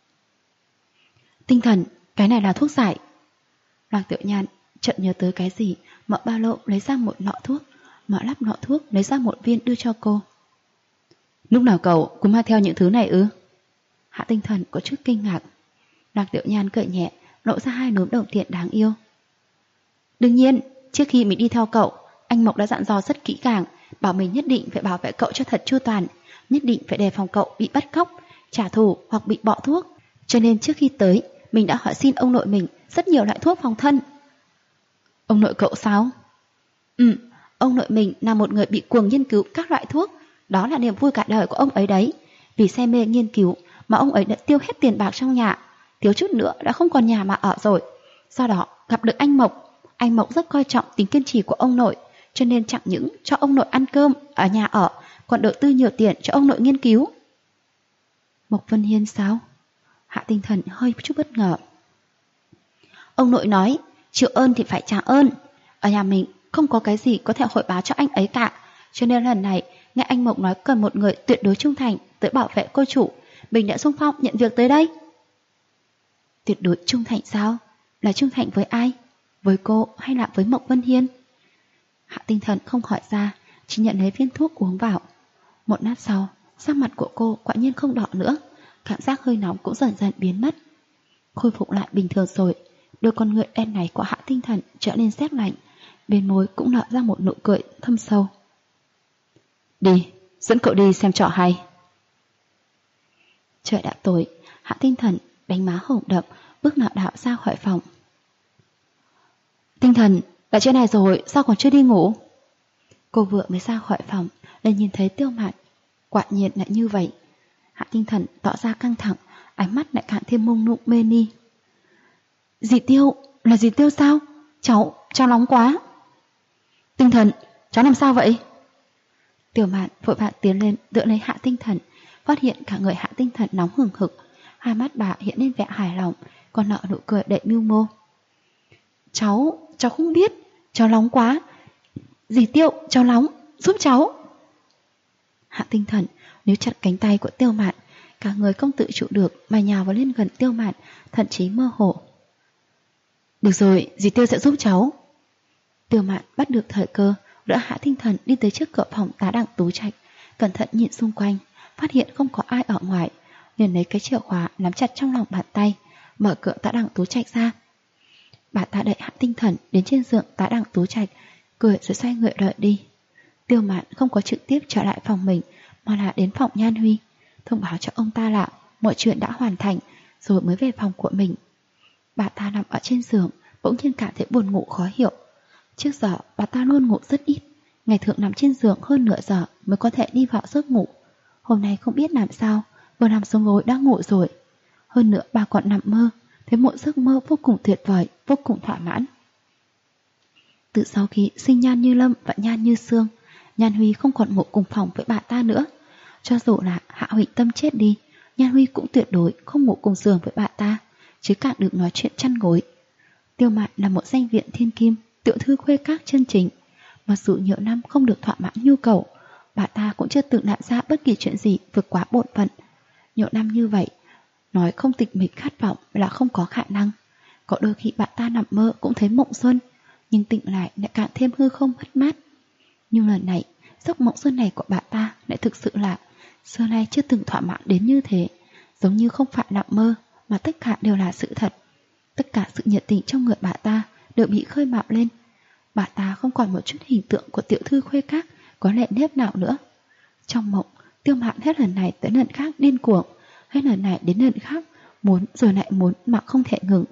Tinh Thần, cái này là thuốc giải. Lạc Tiểu Nhan chợt nhớ tới cái gì, mở ba lô lấy ra một lọ thuốc, mở lắp lọ thuốc lấy ra một viên đưa cho cô. Lúc nào cậu cũng mang theo những thứ này ư? Hạ Tinh Thần có chút kinh ngạc. Lạc Tiểu Nhan cười nhẹ, lộ ra hai núm đồng tiền đáng yêu. Đương nhiên, trước khi mình đi theo cậu, anh Mộc đã dặn dò rất kỹ càng, bảo mình nhất định phải bảo vệ cậu cho thật chu toàn, nhất định phải đề phòng cậu bị bắt cóc, trả thù hoặc bị bỏ thuốc. Cho nên trước khi tới, mình đã hỏi xin ông nội mình rất nhiều loại thuốc phòng thân. Ông nội cậu sao? Ông nội mình là một người bị cuồng nghiên cứu các loại thuốc. Đó là niềm vui cả đời của ông ấy đấy. Vì say mê nghiên cứu mà ông ấy đã tiêu hết tiền bạc trong nhà, thiếu chút nữa đã không còn nhà mà ở rồi. Sau đó gặp được anh Mộc. Anh Mộc rất coi trọng tính kiên trì của ông nội, cho nên chẳng những cho ông nội ăn cơm ở nhà ở, còn đầu tư nhiều tiền cho ông nội nghiên cứu. Mộc Vân Hiên sao? Hạ Tinh Thần hơi chút bất ngờ. Ông nội nói, chịu ơn thì phải trả ơn. Ở nhà mình không có cái gì có thể hội báo cho anh ấy cả. Cho nên lần này, nghe anh Mộc nói cần một người tuyệt đối trung thành tới bảo vệ cô chủ, mình đã xung phong nhận việc tới đây. Tuyệt đối trung thành sao? Là trung thành với ai? Với cô hay là với Mộc Vân Hiên? Hạ Tinh Thần không hỏi ra, chỉ nhận lấy viên thuốc uống vào. Một lát sau, sắc mặt của cô quả nhiên không đỏ nữa, cảm giác hơi nóng cũng dần dần biến mất. Khôi phục lại bình thường rồi, đôi con ngựa đen này của Hạ Tinh Thần trở nên rét lạnh, bên môi cũng nở ra một nụ cười thâm sâu. Đi, dẫn cậu đi xem trò hay. Trời đã tối, Hạ Tinh Thần đánh má hồng đậm, bước nạo đạo ra khỏi phòng. Tinh Thần, đã trễ này rồi, sao còn chưa đi ngủ? Cô vừa mới ra khỏi phòng, liền nhìn thấy Tiêu Mạn. Quả nhiên lại như vậy. Hạ Tinh Thần tỏ ra căng thẳng, ánh mắt lại càng thêm mông lung mê ni. Dì Tiêu, là dì Tiêu sao? Cháu nóng quá. Tinh Thần, cháu làm sao vậy? Tiểu Mạn vội vàng tiến lên đỡ lấy Hạ Tinh Thần, phát hiện cả người Hạ Tinh Thần nóng hừng hực, hai mắt bà hiện lên vẻ hài lòng, còn nở nụ cười đầy mưu mô. Cháu không biết, cháu nóng quá. Dì Tiêu, cháu nóng, giúp cháu. Hạ Tinh Thần níu chặt cánh tay của Tiêu Mạn, cả người không tự chủ được mà nhào vào lên gần Tiêu Mạn, thậm chí mơ hồ. Được rồi, dì Tiêu sẽ giúp cháu. Tiêu Mạn bắt được thời cơ, đỡ Hạ Tinh Thần đi tới trước cửa phòng tá đặng Tú Trạch, cẩn thận nhìn xung quanh, phát hiện không có ai ở ngoài, liền lấy cái chìa khóa nắm chặt trong lòng bàn tay, mở cửa tá đặng Tú Trạch ra. Bà ta đẩy Hạ Tinh Thần đến trên giường tá đặng Tú Trạch, cười rồi xoay người rời đi. Tiêu Mạn không có trực tiếp trở lại phòng mình, mà là đến phòng Nhan Huy, thông báo cho ông ta là mọi chuyện đã hoàn thành, rồi mới về phòng của mình. Bà ta nằm ở trên giường, bỗng nhiên cảm thấy buồn ngủ khó hiểu. Trước giờ bà ta luôn ngủ rất ít, ngày thường nằm trên giường hơn nửa giờ mới có thể đi vào giấc ngủ. Hôm nay không biết làm sao, vừa nằm xuống gối đã ngủ rồi. Hơn nữa bà còn nằm mơ, thấy một giấc mơ vô cùng tuyệt vời, vô cùng thỏa mãn. Từ sau khi sinh Nhan Như Lâm và Nhan Như Sương, Nhan Huy không còn ngủ cùng phòng với bà ta nữa. Cho dù là Hạ Huỳnh Tâm chết đi, Nhan Huy cũng tuyệt đối không ngủ cùng giường với bà ta, chứ càng đừng nói chuyện chăn gối. Tiêu Mạn là một danh viện thiên kim, tiểu thư khuê các chân chính. Mặc dù nhiều năm không được thỏa mãn nhu cầu, bà ta cũng chưa từng làm ra bất kỳ chuyện gì vượt quá bổn phận. Nhiều năm như vậy, nói không tịch mịch khát vọng là không có khả năng. Có đôi khi bà ta nằm mơ cũng thấy mộng xuân, nhưng tỉnh lại lại càng thêm hư không mất mát. Nhưng lần này, giấc mộng xuân này của bà ta lại thực sự là xưa nay chưa từng thỏa mãn đến như thế, giống như không phải nằm mơ mà tất cả đều là sự thật. Tất cả sự nhiệt tình trong người bà ta đều bị khơi mào lên. Bà ta không còn một chút hình tượng của tiểu thư khuê các có lệ nếp nào nữa. Trong mộng, Tiêu Mạn hết lần này tới lần khác điên cuồng, hết lần này đến lần khác muốn rồi lại muốn mà không thể ngừng.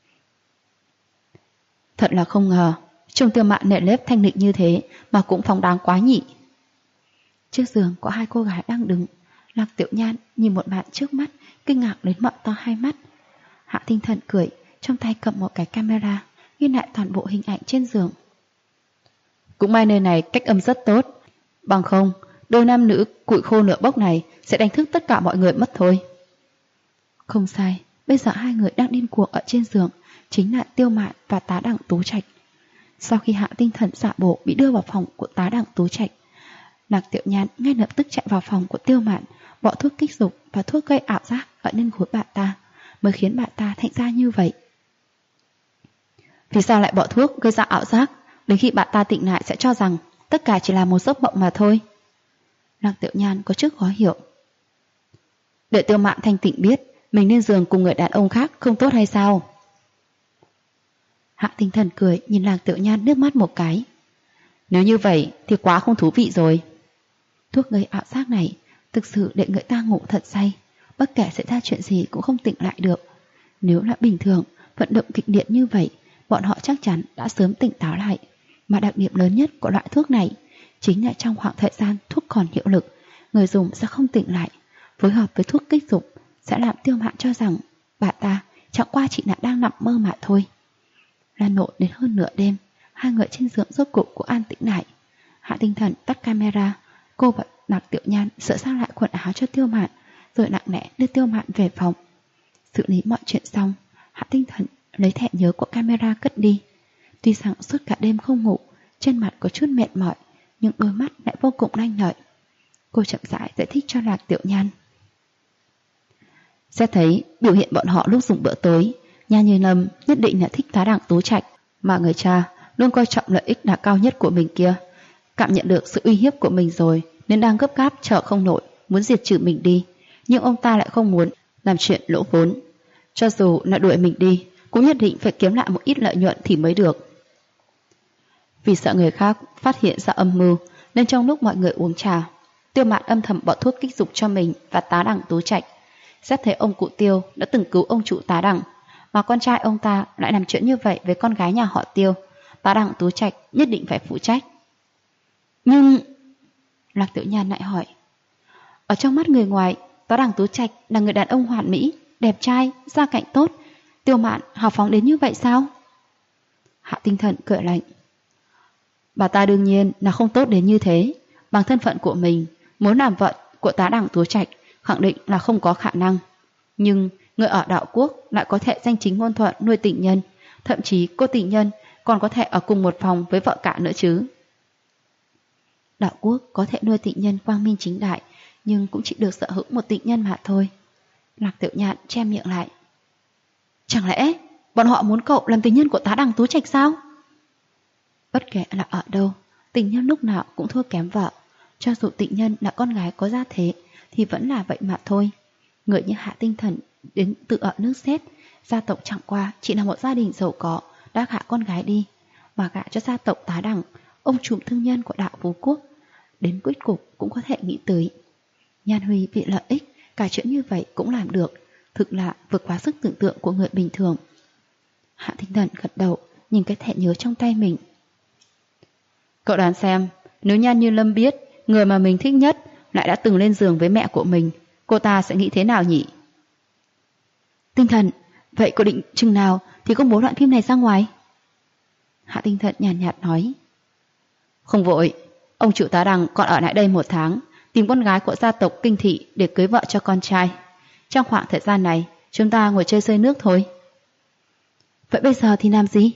Thật là không ngờ, trông Tiêu Mạn nệ nếp thanh lịch như thế mà cũng phóng đáng quá nhỉ. Trước giường có hai cô gái đang đứng. Lạc Tiểu Nhan nhìn một bạn trước mắt, kinh ngạc đến mở to hai mắt. Hạ Tinh Thần cười, trong tay cầm một cái camera, ghi lại toàn bộ hình ảnh trên giường. Cũng may nơi này cách âm rất tốt, bằng không đôi nam nữ củi khô nửa bốc này sẽ đánh thức tất cả mọi người mất thôi. Không sai, bây giờ hai người đang điên cuồng ở trên giường chính là Tiêu Mạn và tá đặng Tú Trạch. Sau khi Hạ Tinh Thần giả bộ bị đưa vào phòng của tá đặng Tú Trạch, Lạc Tiểu Nhan ngay lập tức chạy vào phòng của Tiêu Mạn, bỏ thuốc kích dục và thuốc gây ảo giác ở lên gối bà ta, mới khiến bà ta thành ra như vậy. Vì sao lại bỏ thuốc gây ra ảo giác? Đến khi bà ta tỉnh lại sẽ cho rằng tất cả chỉ là một giấc mộng mà thôi. Lạc Tiểu Nhan có chút khó hiểu. Để Tiêu Mạn thanh tỉnh biết mình lên giường cùng người đàn ông khác không tốt hay sao? Hạ Tinh Thần cười nhìn Lạc Tiểu Nhan nước mắt một cái. Nếu như vậy thì quá không thú vị rồi. Thuốc gây ảo giác này thực sự để người ta ngủ thật say, bất kể xảy ra chuyện gì cũng không tỉnh lại được. Nếu là bình thường, vận động kịch liệt như vậy, bọn họ chắc chắn đã sớm tỉnh táo lại. Mà đặc điểm lớn nhất của loại thuốc này chính là trong khoảng thời gian thuốc còn hiệu lực, người dùng sẽ không tỉnh lại. Phối hợp với thuốc kích dục sẽ làm Tiêu Mạn cho rằng bà ta chẳng qua chỉ là đang nằm mơ mà thôi. Lan nộ đến hơn nửa đêm, hai người trên giường rốt cục cũng an tĩnh lại. Hạ Tinh Thần tắt camera, cô và Lạc Tiểu Nhan sửa sang lại quần áo cho Tiêu Mạn, rồi nặng nề đưa Tiêu Mạn về phòng. Xử lý mọi chuyện xong, Hạ Tinh Thần lấy thẻ nhớ của camera cất đi. Tuy rằng suốt cả đêm không ngủ, trên mặt có chút mệt mỏi, nhưng đôi mắt lại vô cùng lanh lợi. Cô chậm rãi giải thích cho Lạc Tiểu Nhan. Sẽ thấy biểu hiện bọn họ lúc dùng bữa tối, Nha Như Lâm nhất định là thích Tá Đẳng Tú Trạch, mà người cha luôn coi trọng lợi ích là cao nhất của mình kia. Cảm nhận được sự uy hiếp của mình rồi, nên đang gấp gáp chờ không nổi, muốn diệt trừ mình đi. Nhưng ông ta lại không muốn làm chuyện lỗ vốn. Cho dù là đuổi mình đi, cũng nhất định phải kiếm lại một ít lợi nhuận thì mới được. Vì sợ người khác phát hiện ra âm mưu, nên trong lúc mọi người uống trà, Tiêu Mạn âm thầm bỏ thuốc kích dục cho mình và Tá Đẳng Tú Trạch. Xét thấy ông cụ Tiêu đã từng cứu ông chủ Tá Đẳng, mà con trai ông ta lại làm chuyện như vậy với con gái nhà họ Tiêu, Tá Đẳng Tú Trạch nhất định phải phụ trách. Nhưng... Lạc Tiểu Nhan lại hỏi. Ở trong mắt người ngoài, Tá Đẳng Tú Trạch là người đàn ông hoàn mỹ, đẹp trai, gia cảnh tốt. Tiêu Mạn hào phóng đến như vậy sao? Hạ Tinh Thần cười lạnh. Bà ta đương nhiên là không tốt đến như thế. Bằng thân phận của mình, muốn làm vợ của Tá Đẳng Tú Trạch khẳng định là không có khả năng. Nhưng người ở đạo quốc lại có thể danh chính ngôn thuận nuôi tình nhân, thậm chí cô tình nhân còn có thể ở cùng một phòng với vợ cả nữa chứ. Đạo quốc có thể nuôi tình nhân quang minh chính đại, nhưng cũng chỉ được sở hữu một tình nhân mà thôi. Lạc Tiểu Nhạn che miệng lại. Chẳng lẽ bọn họ muốn cậu làm tình nhân của Tá Đẳng Tú Trạch sao? Bất kể là ở đâu, tình nhân lúc nào cũng thua kém vợ. Cho dù tình nhân là con gái có gia thế thì vẫn là vậy mà thôi. Người như Hạ Tinh Thần đến tự ở nước Séc, gia tộc chẳng qua chỉ là một gia đình giàu có đã gả con gái đi, mà gả cho gia tộc Tá Đẳng, ông trùm thương nhân của đạo Phú Quốc. Đến cuối cùng cũng có thể nghĩ tới. Nhan Huy vì lợi ích, cả chuyện như vậy cũng làm được, thực là vượt quá sức tưởng tượng của người bình thường. Hạ Tinh Thần gật đầu, nhìn cái thẻ nhớ trong tay mình. Cậu đoán xem, nếu Nhan Như Lâm biết người mà mình thích nhất lại đã từng lên giường với mẹ của mình, cô ta sẽ nghĩ thế nào nhỉ? Tinh Thần, vậy cô định chừng nào thì công bố đoạn phim này ra ngoài? Hạ Tinh Thần nhàn nhạt nói. Không vội, ông chủ Tá Đẳng còn ở lại đây 1 tháng, tìm con gái của gia tộc Kinh Thị để cưới vợ cho con trai. Trong khoảng thời gian này, chúng ta ngồi chơi xơi nước thôi. Vậy bây giờ thì làm gì?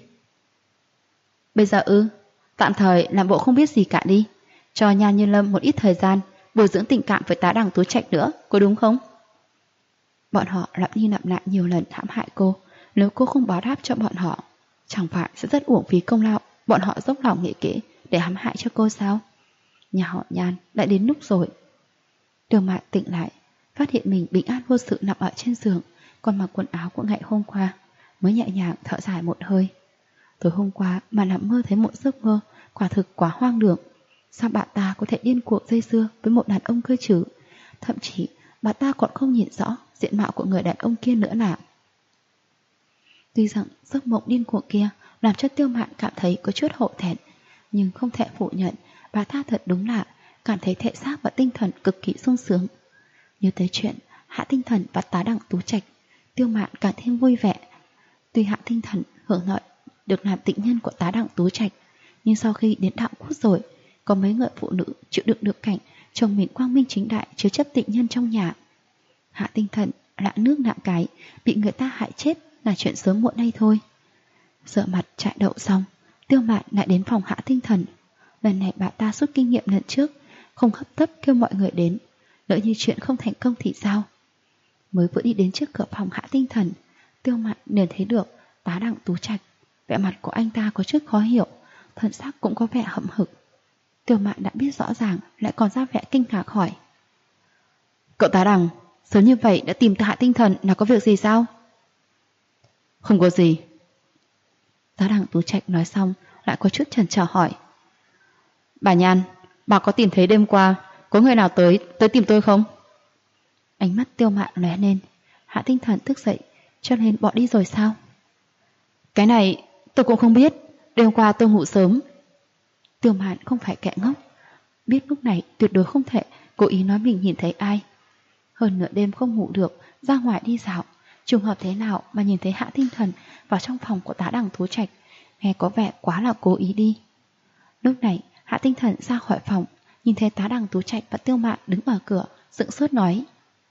Bây giờ tạm thời làm bộ không biết gì cả đi, cho Nhan Như Lâm một ít thời gian bồi dưỡng tình cảm với Tá Đẳng Tú Trạch nữa, có đúng không? Bọn họ lặp đi lặp lại nhiều lần hãm hại cô, nếu cô không báo đáp cho bọn họ, chẳng phải sẽ rất uổng phí công lao bọn họ dốc lòng nghĩ kỹ để hãm hại cho cô sao? Nhà họ Nhan đã đến lúc rồi. Đường Mạn tỉnh lại, phát hiện mình bình an vô sự nằm ở trên giường, còn mặc quần áo của ngày hôm qua, mới nhẹ nhàng thở dài một hơi. Tối hôm qua mà nằm mơ thấy một giấc mơ, quả thực quá hoang đường. Sao bà ta có thể điên cuồng dây dưa với một đàn ông cơ chứ? Thậm chí bà ta còn không nhìn rõ diện mạo của người đàn ông kia nữa nào. Tuy rằng giấc mộng điên cuồng kia làm cho Tiêu Mạn cảm thấy có chút hổ thẹn, nhưng không thể phủ nhận bà ta thật đúng là cảm thấy thể xác và tinh thần cực kỳ sung sướng. Nhớ tới chuyện Hạ Tinh Thần và Tá Đẳng Tú Trạch, Tiêu Mạn càng thêm vui vẻ. Tuy Hạ Tinh Thần hưởng lợi được làm tình nhân của Tá Đẳng Tú Trạch, nhưng sau khi đến đạo quốc rồi, có mấy người phụ nữ chịu đựng được cảnh chồng mình quang minh chính đại chứa chấp tình nhân trong nhà. Hạ Tinh Thần lạ nước lạ cái, bị người ta hại chết là chuyện sớm muộn đây thôi. Rửa mặt chạy đậu xong, Tiêu Mạn lại đến phòng Hạ Tinh Thần. Lần này bà ta rút kinh nghiệm lần trước, không hấp tấp kêu mọi người đến, lỡ như chuyện không thành công thì sao? Mới vừa đi đến trước cửa phòng Hạ Tinh Thần, Tiêu Mạn liền thấy được Tá Đẳng Tú Trạch. Vẻ mặt của anh ta có chút khó hiểu, thần sắc cũng có vẻ hậm hực. Tiêu Mạn đã biết rõ ràng, lại còn ra vẻ kinh ngạc hỏi. Cậu Tá Đẳng, sớm như vậy đã tìm tới Hạ Tinh Thần là có việc gì sao? Không có gì. Tá Đẳng Tú Trạch nói xong, lại có chút chần chờ hỏi. Bà Nhan, bà có tìm thấy đêm qua có người nào tới tìm tôi không? Ánh mắt Tiêu Mạn lóe lên. Hạ Tinh Thần thức dậy, cho nên bỏ đi rồi sao? Cái này tôi cũng không biết, đêm qua tôi ngủ sớm. Tiêu Mạn không phải kẻ ngốc, biết lúc này tuyệt đối không thể cố ý nói mình nhìn thấy ai. Hơn nửa đêm không ngủ được, ra ngoài đi dạo, trùng hợp thế nào mà nhìn thấy Hạ Tinh Thần vào trong phòng của Tá Đẳng Tú Trạch, nghe có vẻ quá là cố ý đi. Lúc này Hạ Tinh Thần ra khỏi phòng, nhìn thấy Tá Đẳng Tú Trạch và Tiêu Mạn đứng ở cửa, sững sốt nói.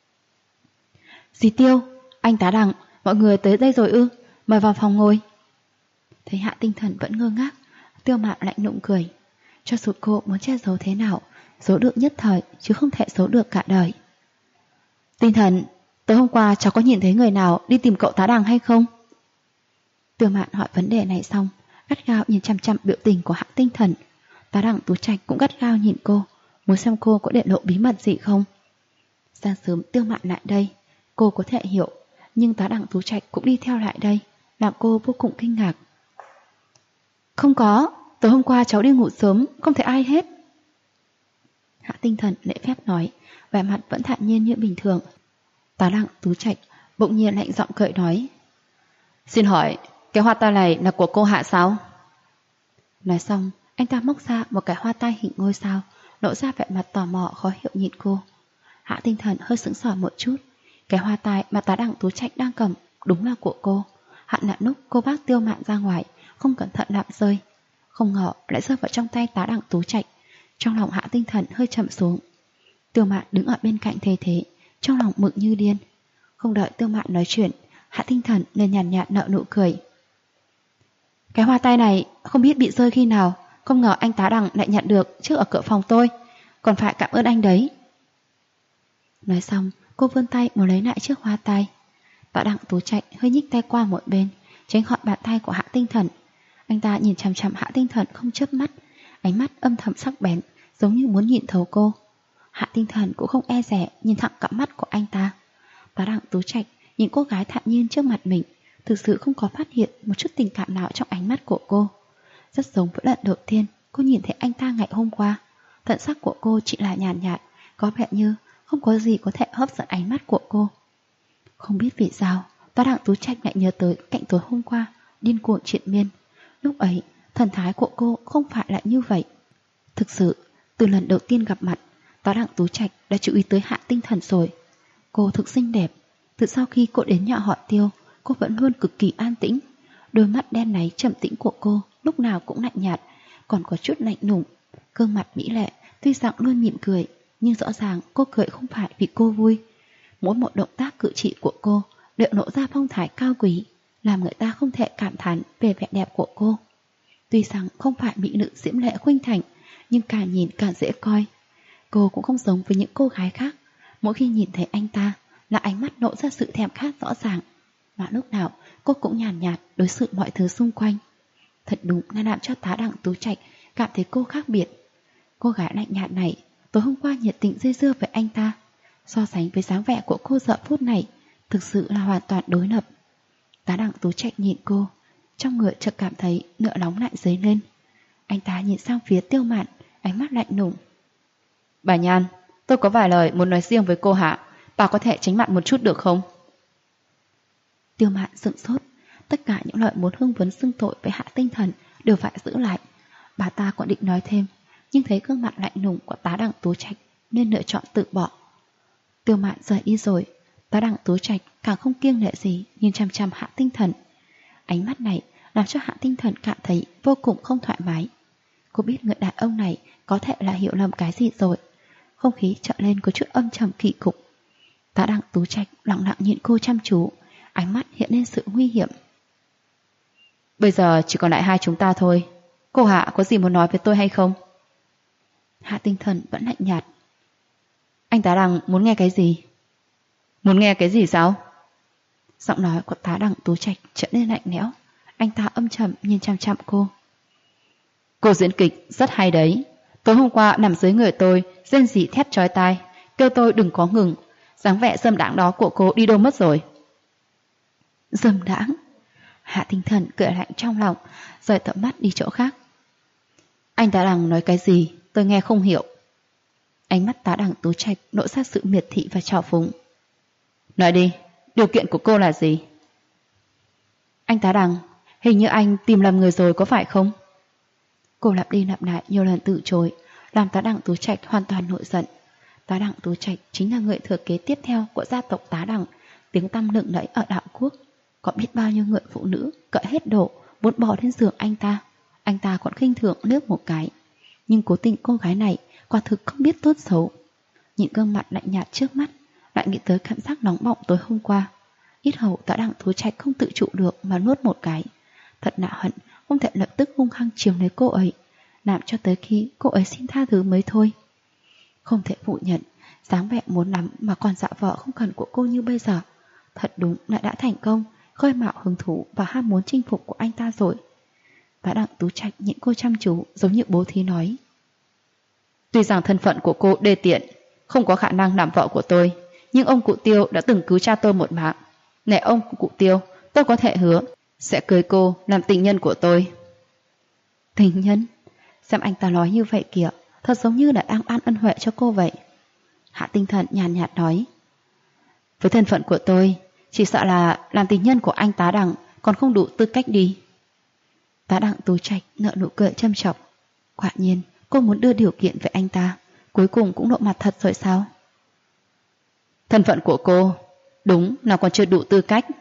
Dì Tiêu, anh Tá Đẳng, mọi người tới đây rồi ư, mời vào phòng ngồi. Thấy Hạ Tinh Thần vẫn ngơ ngác, Tiêu Mạn lạnh lùng cười. Cho dù cô muốn che giấu thế nào, giấu được nhất thời chứ không thể giấu được cả đời. Tinh Thần, tối hôm qua cháu có nhìn thấy người nào đi tìm cậu tá đằng hay không? Tiêu Mạn hỏi vấn đề này xong, gắt gao nhìn chăm chăm biểu tình của Hạ Tinh Thần. Tá đằng Tú Trạch cũng gắt gao nhìn cô, muốn xem cô có để lộ bí mật gì không. Sáng sớm Tiêu Mạn lại đây, cô có thể hiểu, nhưng tá đằng Tú Trạch cũng đi theo lại đây, làm cô vô cùng kinh ngạc. Không có, tối hôm qua cháu đi ngủ sớm, không thấy ai hết. Hạ Tinh Thần lễ phép nói, vẻ mặt vẫn thản nhiên như bình thường. Tá đằng Tú Trạch bỗng nhiên lạnh giọng cười nói, xin hỏi, cái hoa tai này là của cô Hạ sao? Nói xong, anh ta móc ra một cái hoa tai hình ngôi sao, lộ ra vẻ mặt tò mò khó hiểu nhìn cô. Hạ Tinh Thần hơi sững sờ một chút. Cái hoa tai mà tá đằng Tú Trạch đang cầm đúng là của cô. Hạn là lúc cô bác Tiêu Mạn ra ngoài, không cẩn thận làm rơi. Không ngờ lại rơi vào trong tay tá đằng Tú Trạch. Trong lòng Hạ Tinh Thần hơi chậm xuống. Tiêu Mạn đứng ở bên cạnh thề thế, trong lòng mừng như điên. Không đợi Tiêu Mạn nói chuyện, Hạ Tinh Thần liền nhàn nhạt nở nụ cười. Cái hoa tai này không biết bị rơi khi nào, không ngờ anh tá đằng lại nhận được trước ở cửa phòng tôi, còn phải cảm ơn anh đấy. Nói xong, cô vươn tay muốn lấy lại chiếc hoa tai. Tá đằng Tú Trạch hơi nhích tay qua một bên, tránh khỏi bàn tay của Hạ Tinh Thần. Anh ta nhìn chằm chằm Hạ Tinh Thần không chớp mắt, ánh mắt âm thầm sắc bén, giống như muốn nhìn thấu cô. Hạ Tinh Thần cũng không e dè nhìn thẳng cặp mắt của anh ta. Tá đằng Tú Trạch nhìn cô gái thản nhiên trước mặt mình, thực sự không có phát hiện một chút tình cảm nào trong ánh mắt của cô. Rất giống với lần đầu tiên cô nhìn thấy anh ta ngày hôm qua. Thần sắc của cô chỉ là nhàn nhạt, có vẻ như không có gì có thể hấp dẫn ánh mắt của cô. Không biết vì sao, tá đằng Tú Trạch lại nhớ tới cảnh tối hôm qua điên cuồng triền miên. Lúc ấy, thần thái của cô không phải là như vậy. Thực sự, từ lần đầu tiên gặp mặt, tá đằng Tú Trạch đã chú ý tới Hạ Tinh Thần rồi. Cô thực xinh đẹp. Từ sau khi cô đến nhà họ Tiêu, cô vẫn luôn cực kỳ an tĩnh. Đôi mắt đen náy trầm tĩnh của cô lúc nào cũng lạnh nhạt, còn có chút lạnh lùng. Gương mặt mỹ lệ, tuy rằng luôn mỉm cười, nhưng rõ ràng cô cười không phải vì cô vui. Mỗi một động tác cử chỉ của cô đều lộ ra phong thái cao quý, làm người ta không thể cảm thán về vẻ đẹp của cô. Tuy rằng không phải mỹ nữ diễm lệ khuynh thành, nhưng càng nhìn càng dễ coi. Cô cũng không giống với những cô gái khác. Mỗi khi nhìn thấy anh ta là ánh mắt lộ ra sự thèm khát rõ ràng, mà lúc nào cô cũng nhàn nhạt đối xử mọi thứ xung quanh. Thật đúng là làm cho tá đằng Tú Trạch cảm thấy cô khác biệt. Cô gái lạnh nhạt này tối hôm qua nhiệt tình dây dưa với anh ta, so sánh với dáng vẻ của cô giờ phút này, thực sự là hoàn toàn đối lập. Tá đằng Tú Trạch nhìn cô, trong người chợt cảm thấy lửa nóng lại dấy lên. Anh ta nhìn sang phía Tiêu Mạn, ánh mắt lạnh lùng. Bà Nhan, tôi có vài lời muốn nói riêng với cô Hạ, bà có thể tránh mặt một chút được không? Tiêu Mạn sững sốt, tất cả những lời muốn hưng vấn xưng tội với Hạ Tinh Thần đều phải giữ lại. Bà ta còn định nói thêm, nhưng thấy gương mặt lạnh lùng của tá đằng Tú Trạch nên lựa chọn tự bỏ. Tiêu Mạn rời đi rồi, tá đằng Tú Trạch càng không kiêng nể gì nhìn chăm chăm Hạ Tinh Thần. Ánh mắt này làm cho Hạ Tinh Thần cảm thấy vô cùng không thoải mái. Cô biết người đàn ông này có thể là hiểu lầm cái gì rồi. Không khí trở lên có chút âm trầm kỳ cục. Tá đằng Tú Trạch lặng lặng nhìn cô chăm chú, ánh mắt hiện lên sự nguy hiểm. Bây giờ chỉ còn lại hai chúng ta thôi. Cô Hạ có gì muốn nói với tôi hay không? Hạ Tinh Thần vẫn lạnh nhạt. Anh tá đằng muốn nghe cái gì? Muốn nghe cái gì sao? Giọng nói của tá đằng Tú Trạch trở nên lạnh lẽo. Anh ta âm trầm nhìn chăm chăm cô. Cô diễn kịch rất hay đấy. Tối hôm qua nằm dưới người tôi, rên rỉ thét chói tai, kêu tôi đừng có ngừng. Dáng vẻ dâm đãng đó của cô đi đâu mất rồi? Dâm đãng? Hạ Tinh Thần cười lạnh trong lòng, rời tầm mắt đi chỗ khác. Anh tá đằng nói cái gì? Tôi nghe không hiểu. Ánh mắt tá đằng Tú Trạch lộ ra sự miệt thị và trào phúng. Nói đi, điều kiện của cô là gì? Anh tá đằng, hình như anh tìm lầm người rồi có phải không? Cô lặp đi lặp lại nhiều lần từ chối, làm tá đằng Tú Trạch hoàn toàn nổi giận. Tá đằng Tú Trạch chính là người thừa kế tiếp theo của gia tộc Tá Đằng, tiếng tăm lừng lẫy ở đạo quốc. Có biết bao nhiêu người phụ nữ cởi hết độ muốn bỏ lên giường anh ta còn khinh thường liếc một cái. Nhưng cố tình cô gái này quả thực không biết tốt xấu. Nhìn gương mặt lạnh nhạt trước mắt, lại nghĩ tới cảm giác nóng bỏng tối hôm qua. Ít hầu Tá Đằng Tú Trạch không tự trụ được mà nuốt một cái. Thật nạ hận, không thể lập tức hung hăng chiếm lấy cô ấy, làm cho tới khi cô ấy xin tha thứ mới thôi. Không thể phủ nhận, dáng vẻ muốn lắm mà còn dạ vợ không cần của cô như bây giờ, thật đúng là đã thành công, khơi mào hứng thú và ham muốn chinh phục của anh ta rồi. Và Đặng Tú Trạch nhìn cô chăm chú giống như bố thí nói. Tuy rằng thân phận của cô đê tiện, không có khả năng làm vợ của tôi, nhưng ông cụ Tiêu đã từng cứu cha tôi một mạng. Nể ông cụ Tiêu, tôi có thể hứa sẽ cưới cô làm tình nhân của tôi. Tình nhân? Xem anh ta nói như vậy kìa, thật giống như là đang ban ân huệ cho cô vậy. Hạ Tinh Thần nhàn nhạt nói. Với thân phận của tôi, chỉ sợ là làm tình nhân của anh Tá Đặng còn không đủ tư cách đi. Tá Đặng Tú Trạch nở nụ cười châm chọc. Quả nhiên, cô muốn đưa điều kiện với anh ta, cuối cùng cũng lộ mặt thật rồi sao? Thân phận của cô, đúng là còn chưa đủ tư cách.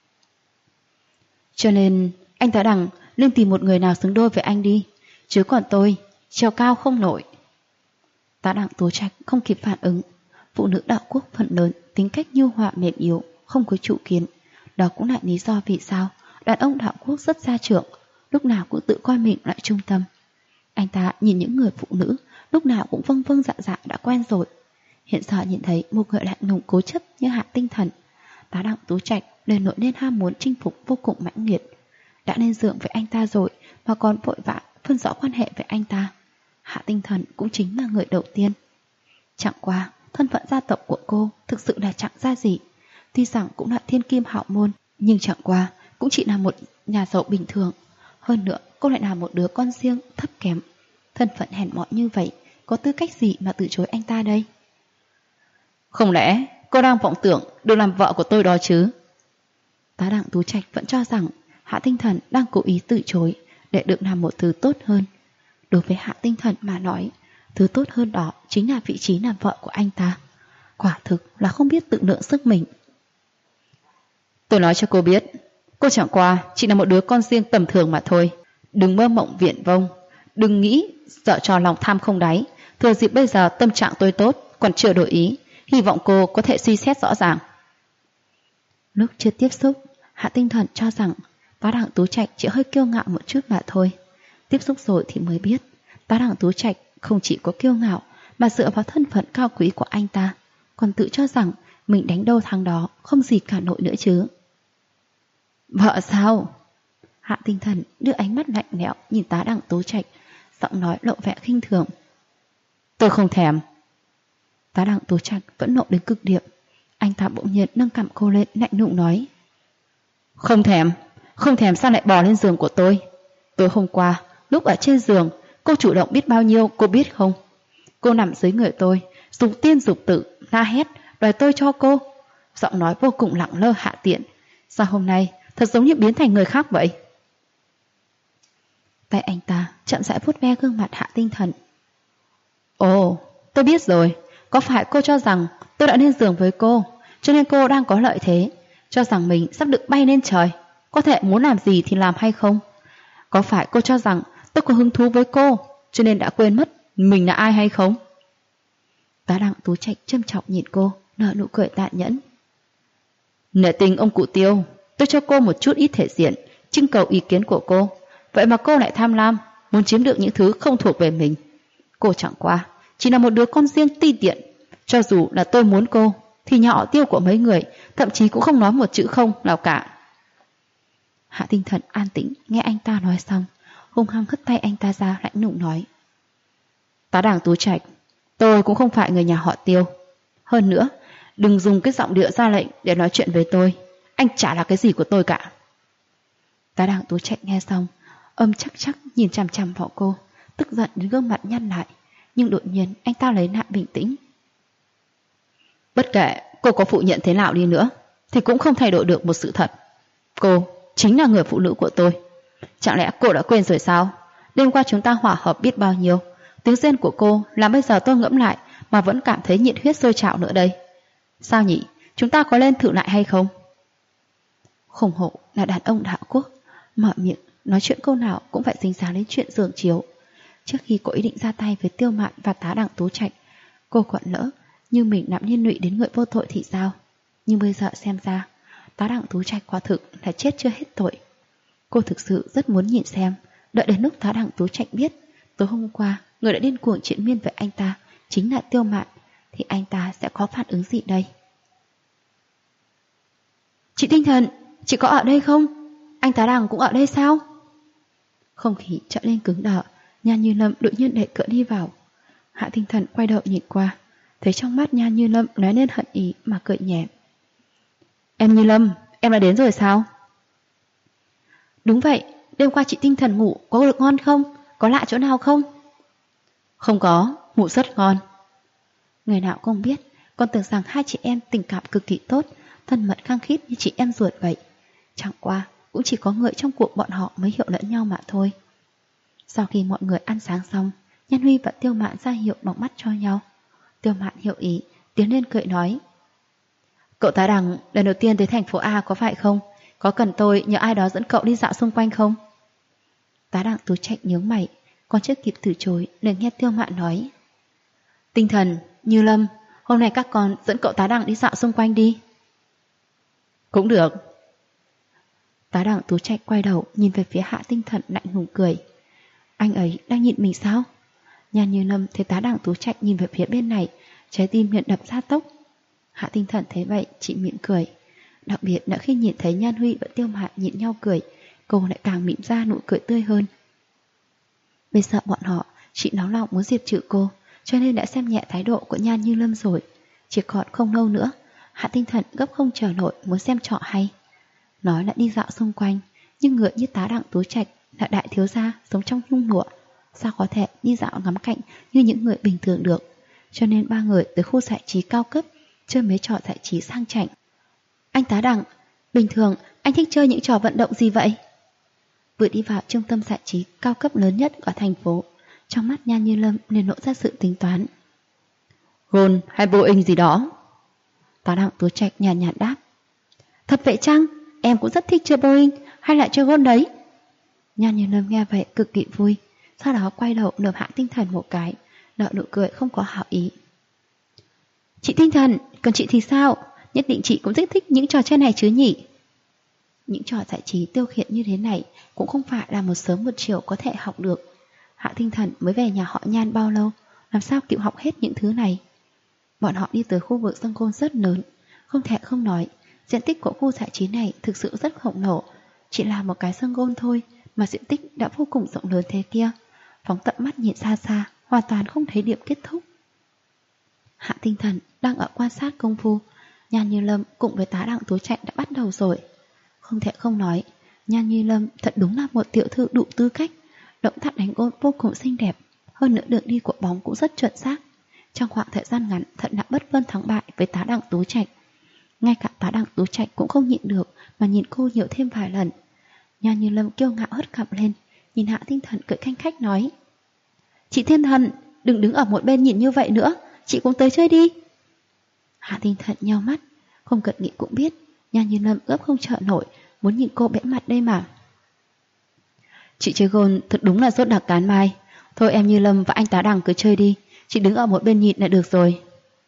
Cho nên, anh Tá Đặng nên tìm một người nào xứng đôi với anh đi, chứ còn tôi, trèo cao không nổi. Tá Đặng Tú Trạch không kịp phản ứng. Phụ nữ đạo quốc phần lớn tính cách nhu hòa mềm yếu, không có chủ kiến. Đó cũng là lý do vì sao đàn ông đạo quốc rất gia trưởng, lúc nào cũng tự coi mình là trung tâm. Anh ta nhìn những người phụ nữ lúc nào cũng vâng vâng dạ dạ đã quen rồi. Hiện giờ nhìn thấy một người lạnh lùng cố chấp như Hạ Tinh Thần, Tá Đặng Tú Trạch liền nổi lên ham muốn chinh phục vô cùng mãnh liệt. Đã lên giường với anh ta rồi mà còn vội vã phân rõ quan hệ với anh ta. Hạ Tinh Thần cũng chính là người đầu tiên. Chẳng qua thân phận gia tộc của cô thực sự là chẳng ra gì. Tuy rằng cũng là thiên kim hạo môn, nhưng chẳng qua cũng chỉ là một nhà giàu bình thường. Hơn nữa cô lại là một đứa con riêng thấp kém. Thân phận hèn mọn như vậy, có tư cách gì mà từ chối anh ta đây? Không lẽ cô đang vọng tưởng được làm vợ của tôi đó chứ? Tá Đặng Tú Trạch vẫn cho rằng Hạ Tinh Thần đang cố ý từ chối để được làm một thứ tốt hơn. Đối với Hạ Tinh Thần mà nói, thứ tốt hơn đó chính là vị trí làm vợ của anh ta. Quả thực là không biết tự lượng sức mình. Tôi nói cho cô biết, cô chẳng qua chỉ là một đứa con riêng tầm thường mà thôi. Đừng mơ mộng viển vông, đừng nghĩ dở trò lòng tham không đáy. Thừa dịp bây giờ tâm trạng tôi tốt, còn chưa đổi ý, hy vọng cô có thể suy xét rõ ràng. Lúc chưa tiếp xúc, Hạ Tinh Thần cho rằng Tá Đặng Tú Trạch chỉ hơi kiêu ngạo một chút mà thôi. Tiếp xúc rồi thì mới biết Tá Đặng Tú Trạch không chỉ có kiêu ngạo mà dựa vào thân phận cao quý của anh ta, còn tự cho rằng mình đánh đâu thằng đó, không gì cả nổi nữa chứ. Vợ sao? Hạ Tinh Thần đưa ánh mắt lạnh lẽo nhìn Tá Đặng Tú Trạch, giọng nói lộ vẻ khinh thường. Tôi không thèm. Tá Đặng Tú Trạch vẫn nộ đến cực điểm. Anh ta bỗng nhiên nâng cằm cô lên lạnh lùng nói. Không thèm, không thèm sao lại bò lên giường của tôi? Tối hôm qua, lúc ở trên giường, cô chủ động biết bao nhiêu cô biết không? Cô nằm dưới người tôi, dục tiên dục tự, la hét, đòi tôi cho cô. Giọng nói vô cùng lẳng lơ hạ tiện. Sao hôm nay thật giống như biến thành người khác vậy? Tay anh ta chậm rãi vuốt ve gương mặt Hạ Tinh Thần. Ồ, tôi biết rồi. Có phải cô cho rằng tôi đã lên giường với cô, cho nên cô đang có lợi thế, cho rằng mình sắp được bay lên trời, có thể muốn làm gì thì làm hay không? Có phải cô cho rằng tôi có hứng thú với cô, cho nên đã quên mất mình là ai hay không? Tá Đặng Tú Trạch châm chọc nhìn cô, nở nụ cười tàn nhẫn. Nể tình ông cụ Tiêu, tôi cho cô một chút ít thể diện, trưng cầu ý kiến của cô. Vậy mà cô lại tham lam, muốn chiếm được những thứ không thuộc về mình. Cô chẳng qua chỉ là một đứa con riêng ti tiện. Cho dù là tôi muốn cô, thì nhà họ Tiêu của mấy người thậm chí cũng không nói một chữ không nào cả. Hạ Tinh Thần an tĩnh nghe anh ta nói xong, hung hăng hất tay anh ta ra lạnh lùng nói. Tá Đặng Tú Trạch, tôi cũng không phải người nhà họ Tiêu. Hơn nữa, đừng dùng cái giọng điệu ra lệnh để nói chuyện với tôi. Anh chả là cái gì của tôi cả. Tá Đặng Tú Trạch nghe xong, âm chắc nhìn chằm chằm vào cô, tức giận đến gương mặt nhăn lại. Nhưng đột nhiên anh ta lấy lại bình tĩnh. Bất kể cô có phủ nhận thế nào đi nữa, thì cũng không thay đổi được một sự thật. Cô chính là người phụ nữ của tôi. Chẳng lẽ cô đã quên rồi sao? Đêm qua chúng ta hòa hợp biết bao nhiêu. Tiếng rên của cô làm bây giờ tôi ngẫm lại mà vẫn cảm thấy nhiệt huyết sôi trào nữa đây. Sao nhỉ? Chúng ta có lên thử lại hay không? Khủng hộ là đàn ông đạo quốc, mở miệng nói chuyện câu nào cũng phải dính dáng đến chuyện giường chiếu. Trước khi cô ý định ra tay với Tiêu Mạn và Tá Đặng Tú Trạch, cô còn lỡ như mình nắm liên lụy đến người vô tội thì sao? Nhưng bây giờ xem ra, Tá Đặng Tú Trạch quả thực là chết chưa hết tội. Cô thực sự rất muốn nhìn xem Đợi đến lúc Tá Đằng Tú Trạch biết tối hôm qua người đã điên cuồng triền miên với anh ta chính là Tiêu Mạn, thì anh ta sẽ có phản ứng gì đây? Chị Tinh Thần, chị có ở đây không? Anh Tá Đằng cũng ở đây sao? Không khí trở lên cứng đờ. Nhan Như Lâm đột nhiên đẩy cửa đi vào. Hạ Tinh Thần quay đầu nhìn qua, thấy trong mắt Nhan Như Lâm lóe lên hận ý mà cười nhẹ. Em Như Lâm, em đã đến rồi sao? Đúng vậy, đêm qua chị Tinh Thần ngủ có được ngon không? Có lạ chỗ nào không? Không có, ngủ rất ngon. Người nào cũng biết, còn tưởng rằng hai chị em tình cảm cực kỳ tốt, thân mật khăng khít như chị em ruột vậy. Chẳng qua, cũng chỉ có người trong cuộc bọn họ mới hiểu lẫn nhau mà thôi. Sau khi mọi người ăn sáng xong, Nhan Huy và Tiêu Mạn ra hiệu bằng mắt cho nhau. Tiêu Mạn hiểu ý, tiến lên cười nói. Cậu Tá Đằng lần đầu tiên tới thành phố A có phải không? Có cần tôi nhờ ai đó dẫn cậu đi dạo xung quanh không? Tá Đằng Tú Trạch nhướng mày, còn chưa kịp từ chối, liền nghe Tiêu Mạn nói. Tinh Thần, Như Lâm, hôm nay các con dẫn cậu Tá Đằng đi dạo xung quanh đi. Cũng được. Tá Đằng Tú Trạch quay đầu nhìn về phía Hạ Tinh Thần lạnh lùng cười. Anh ấy đang nhìn mình sao? Nhan Như Lâm thấy Tá Đằng Tú Trạch nhìn về phía bên này, trái tim liền đập ra tốc. Hạ Tinh Thần thấy vậy chị mỉm cười. Đặc biệt là khi nhìn thấy Nhan Huy và Tiêu Mạn nhìn nhau cười, cô lại càng mỉm ra nụ cười tươi hơn. Bây giờ bọn họ chỉ nóng lòng muốn diệt trừ cô, cho nên đã xem nhẹ thái độ của Nhan Như Lâm rồi. Chỉ còn không lâu nữa, Hạ Tinh Thần gấp không chờ nổi muốn xem trò hay. Nói là đi dạo xung quanh, nhưng người như Tá Đằng Tú Trạch là đại thiếu gia sống trong nhung lụa, sao có thể đi dạo ngắm cảnh như những người bình thường được. Cho nên ba người tới khu giải trí cao cấp, chơi mấy trò giải trí sang chảnh. Anh Tá Đằng, bình thường anh thích chơi những trò vận động gì vậy? Vừa đi vào trung tâm giải trí cao cấp lớn nhất ở thành phố, trong mắt Nhan Như Lâm liền lộ ra sự tính toán. Gôn hay Boeing gì đó? Tá Đằng Tú Trạch nhàn nhạt đáp. Thật vậy chăng? Em cũng rất thích chơi Boeing, hay lại chơi Gôn đấy? Nhan Như Lâm nghe vậy cực kỳ vui, sau đó quay đầu nở Hạ Tinh Thần một cái, nở nụ cười không có hảo ý. Chị Tinh Thần, còn chị thì sao? Nhất định chị cũng rất thích những trò chơi này chứ nhỉ? Những trò giải trí tiêu khiển như thế này cũng không phải là một sớm một chiều có thể học được. Hạ Tinh Thần mới về nhà họ Nhan bao lâu, làm sao kịp học hết những thứ này? Bọn họ đi tới khu vực sân golf rất lớn, không thể không nói, diện tích của khu giải trí này thực sự rất khổng lồ. Chỉ là một cái sân golf thôi mà diện tích đã vô cùng rộng lớn thế kia. Phóng tận mắt nhìn xa xa, hoàn toàn không thấy điểm kết thúc. Hạ Tinh Thần đang ở quan sát công phu, Nhan Như Lâm cùng với Tá Đằng Tú Trạch đã bắt đầu rồi. Không thể không nói, Nhan Như Lâm thật đúng là một tiểu thư đủ tư cách. Động tác đánh golf vô cùng xinh đẹp, hơn nữa đường đi của bóng cũng rất chuẩn xác. Trong khoảng thời gian ngắn thật là bất phân thắng bại với Tá Đằng Tú Trạch. Ngay cả Tá Đằng Tú Trạch cũng không nhịn được mà nhìn cô nhiều thêm vài lần. Nhan Như Lâm kiêu ngạo hất cằm lên, nhìn Hạ Tinh Thần cười khanh khách nói. Chị Thiên Thần, đừng đứng ở một bên nhìn như vậy nữa, chị cũng tới chơi đi. Hạ Tinh Thần nheo mắt, không cần nghĩ cũng biết Nhan Như Lâm gấp không chờ nổi, muốn nhìn cô bẽ mặt đây mà. Chị chơi gôn thật đúng là rốt đặc cán mai. Thôi em Như Lâm và anh Tá Đằng cứ chơi đi, chị đứng ở một bên nhìn là được rồi.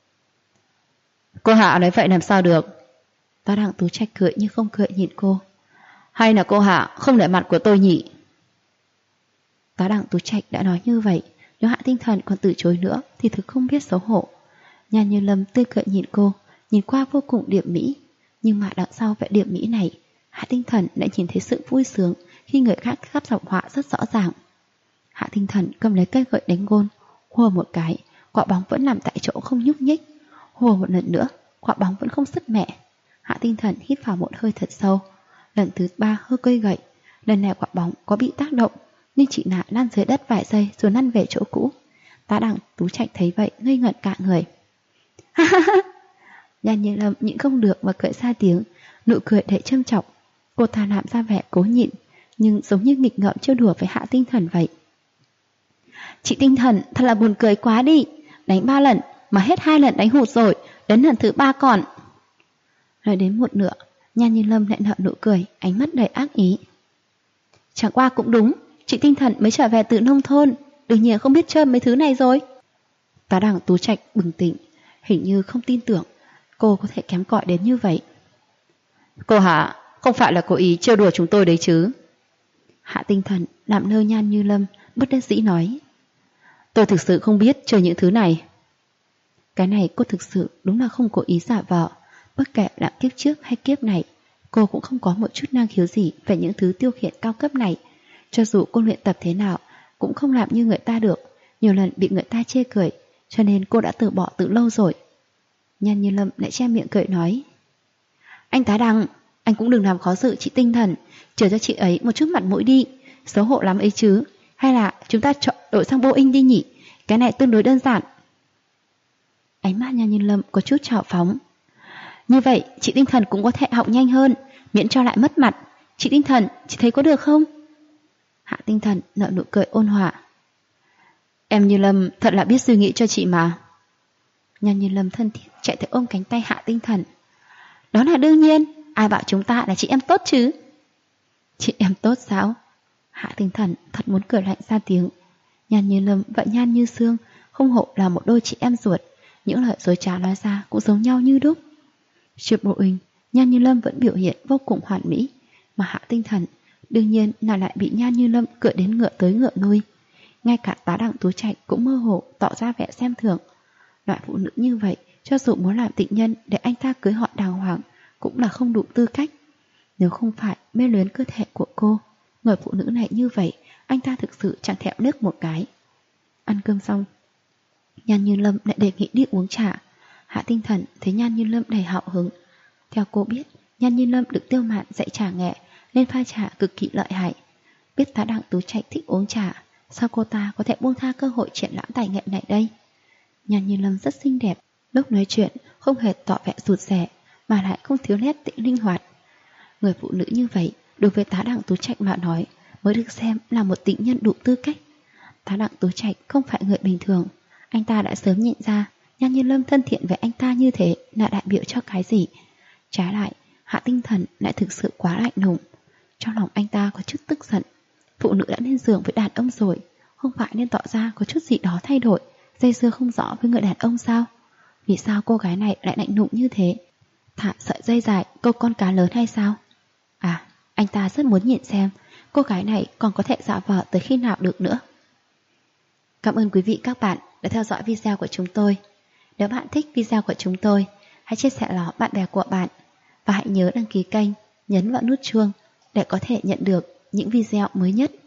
Cô Hạ nói vậy làm sao được? Tá Đằng Tú Trạch cười nhưng không cười nhìn cô. Hay là cô Hạ không để mặt của tôi nhỉ? Tá Đằng Tú Trạch đã nói như vậy, nếu Hạ Tinh Thần còn từ chối nữa thì thực không biết xấu hổ. Nhan Như Lâm tươi cười nhìn cô, nhìn qua vô cùng điểm mỹ. Nhưng mà đằng sau vẻ điểm mỹ này, Hạ Tinh Thần lại nhìn thấy sự vui sướng khi người khác khắc giọng họa rất rõ ràng. Hạ Tinh Thần cầm lấy cây gậy đánh gôn, hùa một cái, quả bóng vẫn nằm tại chỗ không nhúc nhích. Hùa một lần nữa, quả bóng vẫn không sứt mẻ. Hạ Tinh Thần hít vào một hơi thật sâu. Lần thứ 3 hơ cây gậy, lần này quả bóng có bị tác động, nhưng chỉ là lăn dưới đất vài giây rồi lăn về chỗ cũ. Tá Đằng Tú Trạch thấy vậy ngây ngẩn cả người. Nhan Như Lâm nhịn không được mà cười ra tiếng, nụ cười đầy châm chọc. Cô ta làm ra vẻ cố nhịn, nhưng giống như nghịch ngợm trêu đùa với Hạ Tinh Thần vậy. Chị Tinh Thần thật là buồn cười quá đi, đánh 3 lần mà hết 2 lần đánh hụt rồi, đến lần thứ 3 còn. Nói đến một nửa, Nhan Như Lâm lại nở nụ cười, ánh mắt đầy ác ý. Chẳng qua cũng đúng, chị Tinh Thần mới trở về từ nông thôn, đương nhiên không biết chơi mấy thứ này rồi. Tá Đằng Tú Trạch bừng tỉnh, hình như không tin tưởng cô có thể kém cỏi đến như vậy. Cô Hạ, không phải là cố ý trêu đùa chúng tôi đấy chứ? Hạ Tinh Thần làm lơ Nhan Như Lâm, bất đắc dĩ nói. Tôi thực sự không biết chơi những thứ này. Cái này cô thực sự đúng là không cố ý giả vờ. Bất kể là kiếp trước hay kiếp này, cô cũng không có một chút năng khiếu gì về những thứ tiêu khiển cao cấp này. Cho dù cô luyện tập thế nào, cũng không làm như người ta được. Nhiều lần bị người ta chê cười, cho nên cô đã từ bỏ từ lâu rồi. Nhan Như Lâm lại che miệng cười nói. Anh Tá Đằng, anh cũng đừng làm khó xử chị Tinh Thần, chờ cho chị ấy một chút mặt mũi đi. Xấu hổ lắm ấy chứ. Hay là chúng ta chọn đổi sang Boeing đi nhỉ? Cái này tương đối đơn giản. Ánh mắt Nhan Như Lâm có chút trào phóng. Như vậy chị Tinh Thần cũng có thể học nhanh hơn, miễn cho lại mất mặt. Chị Tinh Thần, chị thấy có được không? Hạ Tinh Thần nở nụ cười ôn hòa. Em Như Lâm thật là biết suy nghĩ cho chị mà. Nhan Như Lâm thân thiết chạy tới ôm cánh tay Hạ Tinh Thần. Đó là đương nhiên, ai bảo chúng ta là chị em tốt chứ? Chị em tốt sao? Hạ Tinh Thần thật muốn cười lạnh ra tiếng. Nhan Như Lâm và Nhan Như Sương không hộ là một đôi chị em ruột, những lời dối trá nói ra cũng giống nhau như đúc. Trước Boeing, Nhan Như Lâm vẫn biểu hiện vô cùng hoàn mỹ, mà Hạ Tinh Thần đương nhiên là lại bị Nhan Như Lâm cười đến ngựa tới ngựa lui. Ngay cả Tá Đặng Tú Trạch cũng mơ hồ tỏ ra vẻ xem thường. Loại phụ nữ như vậy, cho dù muốn làm tịnh nhân để anh ta cưới họ đàng hoàng, cũng là không đủ tư cách. Nếu không phải mê luyến cơ thể của cô, người phụ nữ này như vậy, anh ta thực sự chẳng thèm liếc một cái. Ăn cơm xong, Nhan Như Lâm lại đề nghị đi uống trà. Hạ Tinh Thần thấy Nhan Như Lâm đầy hào hứng. Theo cô biết, Nhan Như Lâm được Tiêu Mạn dạy trà nghệ, nên pha trà cực kỳ lợi hại. Biết Tá Đặng Tú Trạch thích uống trà, sao cô ta có thể buông tha cơ hội triển lãm tài nghệ này đây? Nhan Như Lâm rất xinh đẹp, lúc nói chuyện không hề tỏ vẻ rụt rè, mà lại không thiếu nét tĩnh linh hoạt. Người phụ nữ như vậy, đối với Tá Đặng Tú Trạch mà nói, mới được xem là một tịnh nhân đủ tư cách. Tá Đặng Tú Trạch không phải người bình thường. Anh ta đã sớm nhận ra Nhan Như Lâm thân thiện với anh ta như thế là đại biểu cho cái gì. Trái lại, Hạ Tinh Thần lại thực sự quá lạnh lùng. Trong lòng anh ta có chút tức giận. Phụ nữ đã lên giường với đàn ông rồi, không phải nên tỏ ra có chút gì đó thay đổi, dây dưa không rõ với người đàn ông sao? Vì sao cô gái này lại lạnh lùng như thế? Thả sợi dây dài câu con cá lớn hay sao? À, anh ta rất muốn nhìn xem cô gái này còn có thể giả vờ tới khi nào được nữa. Cảm ơn quý vị các bạn đã theo dõi video của chúng tôi. Nếu bạn thích video của chúng tôi, hãy chia sẻ nó bạn bè của bạn. Và hãy nhớ đăng ký kênh, nhấn vào nút chuông để có thể nhận được những video mới nhất.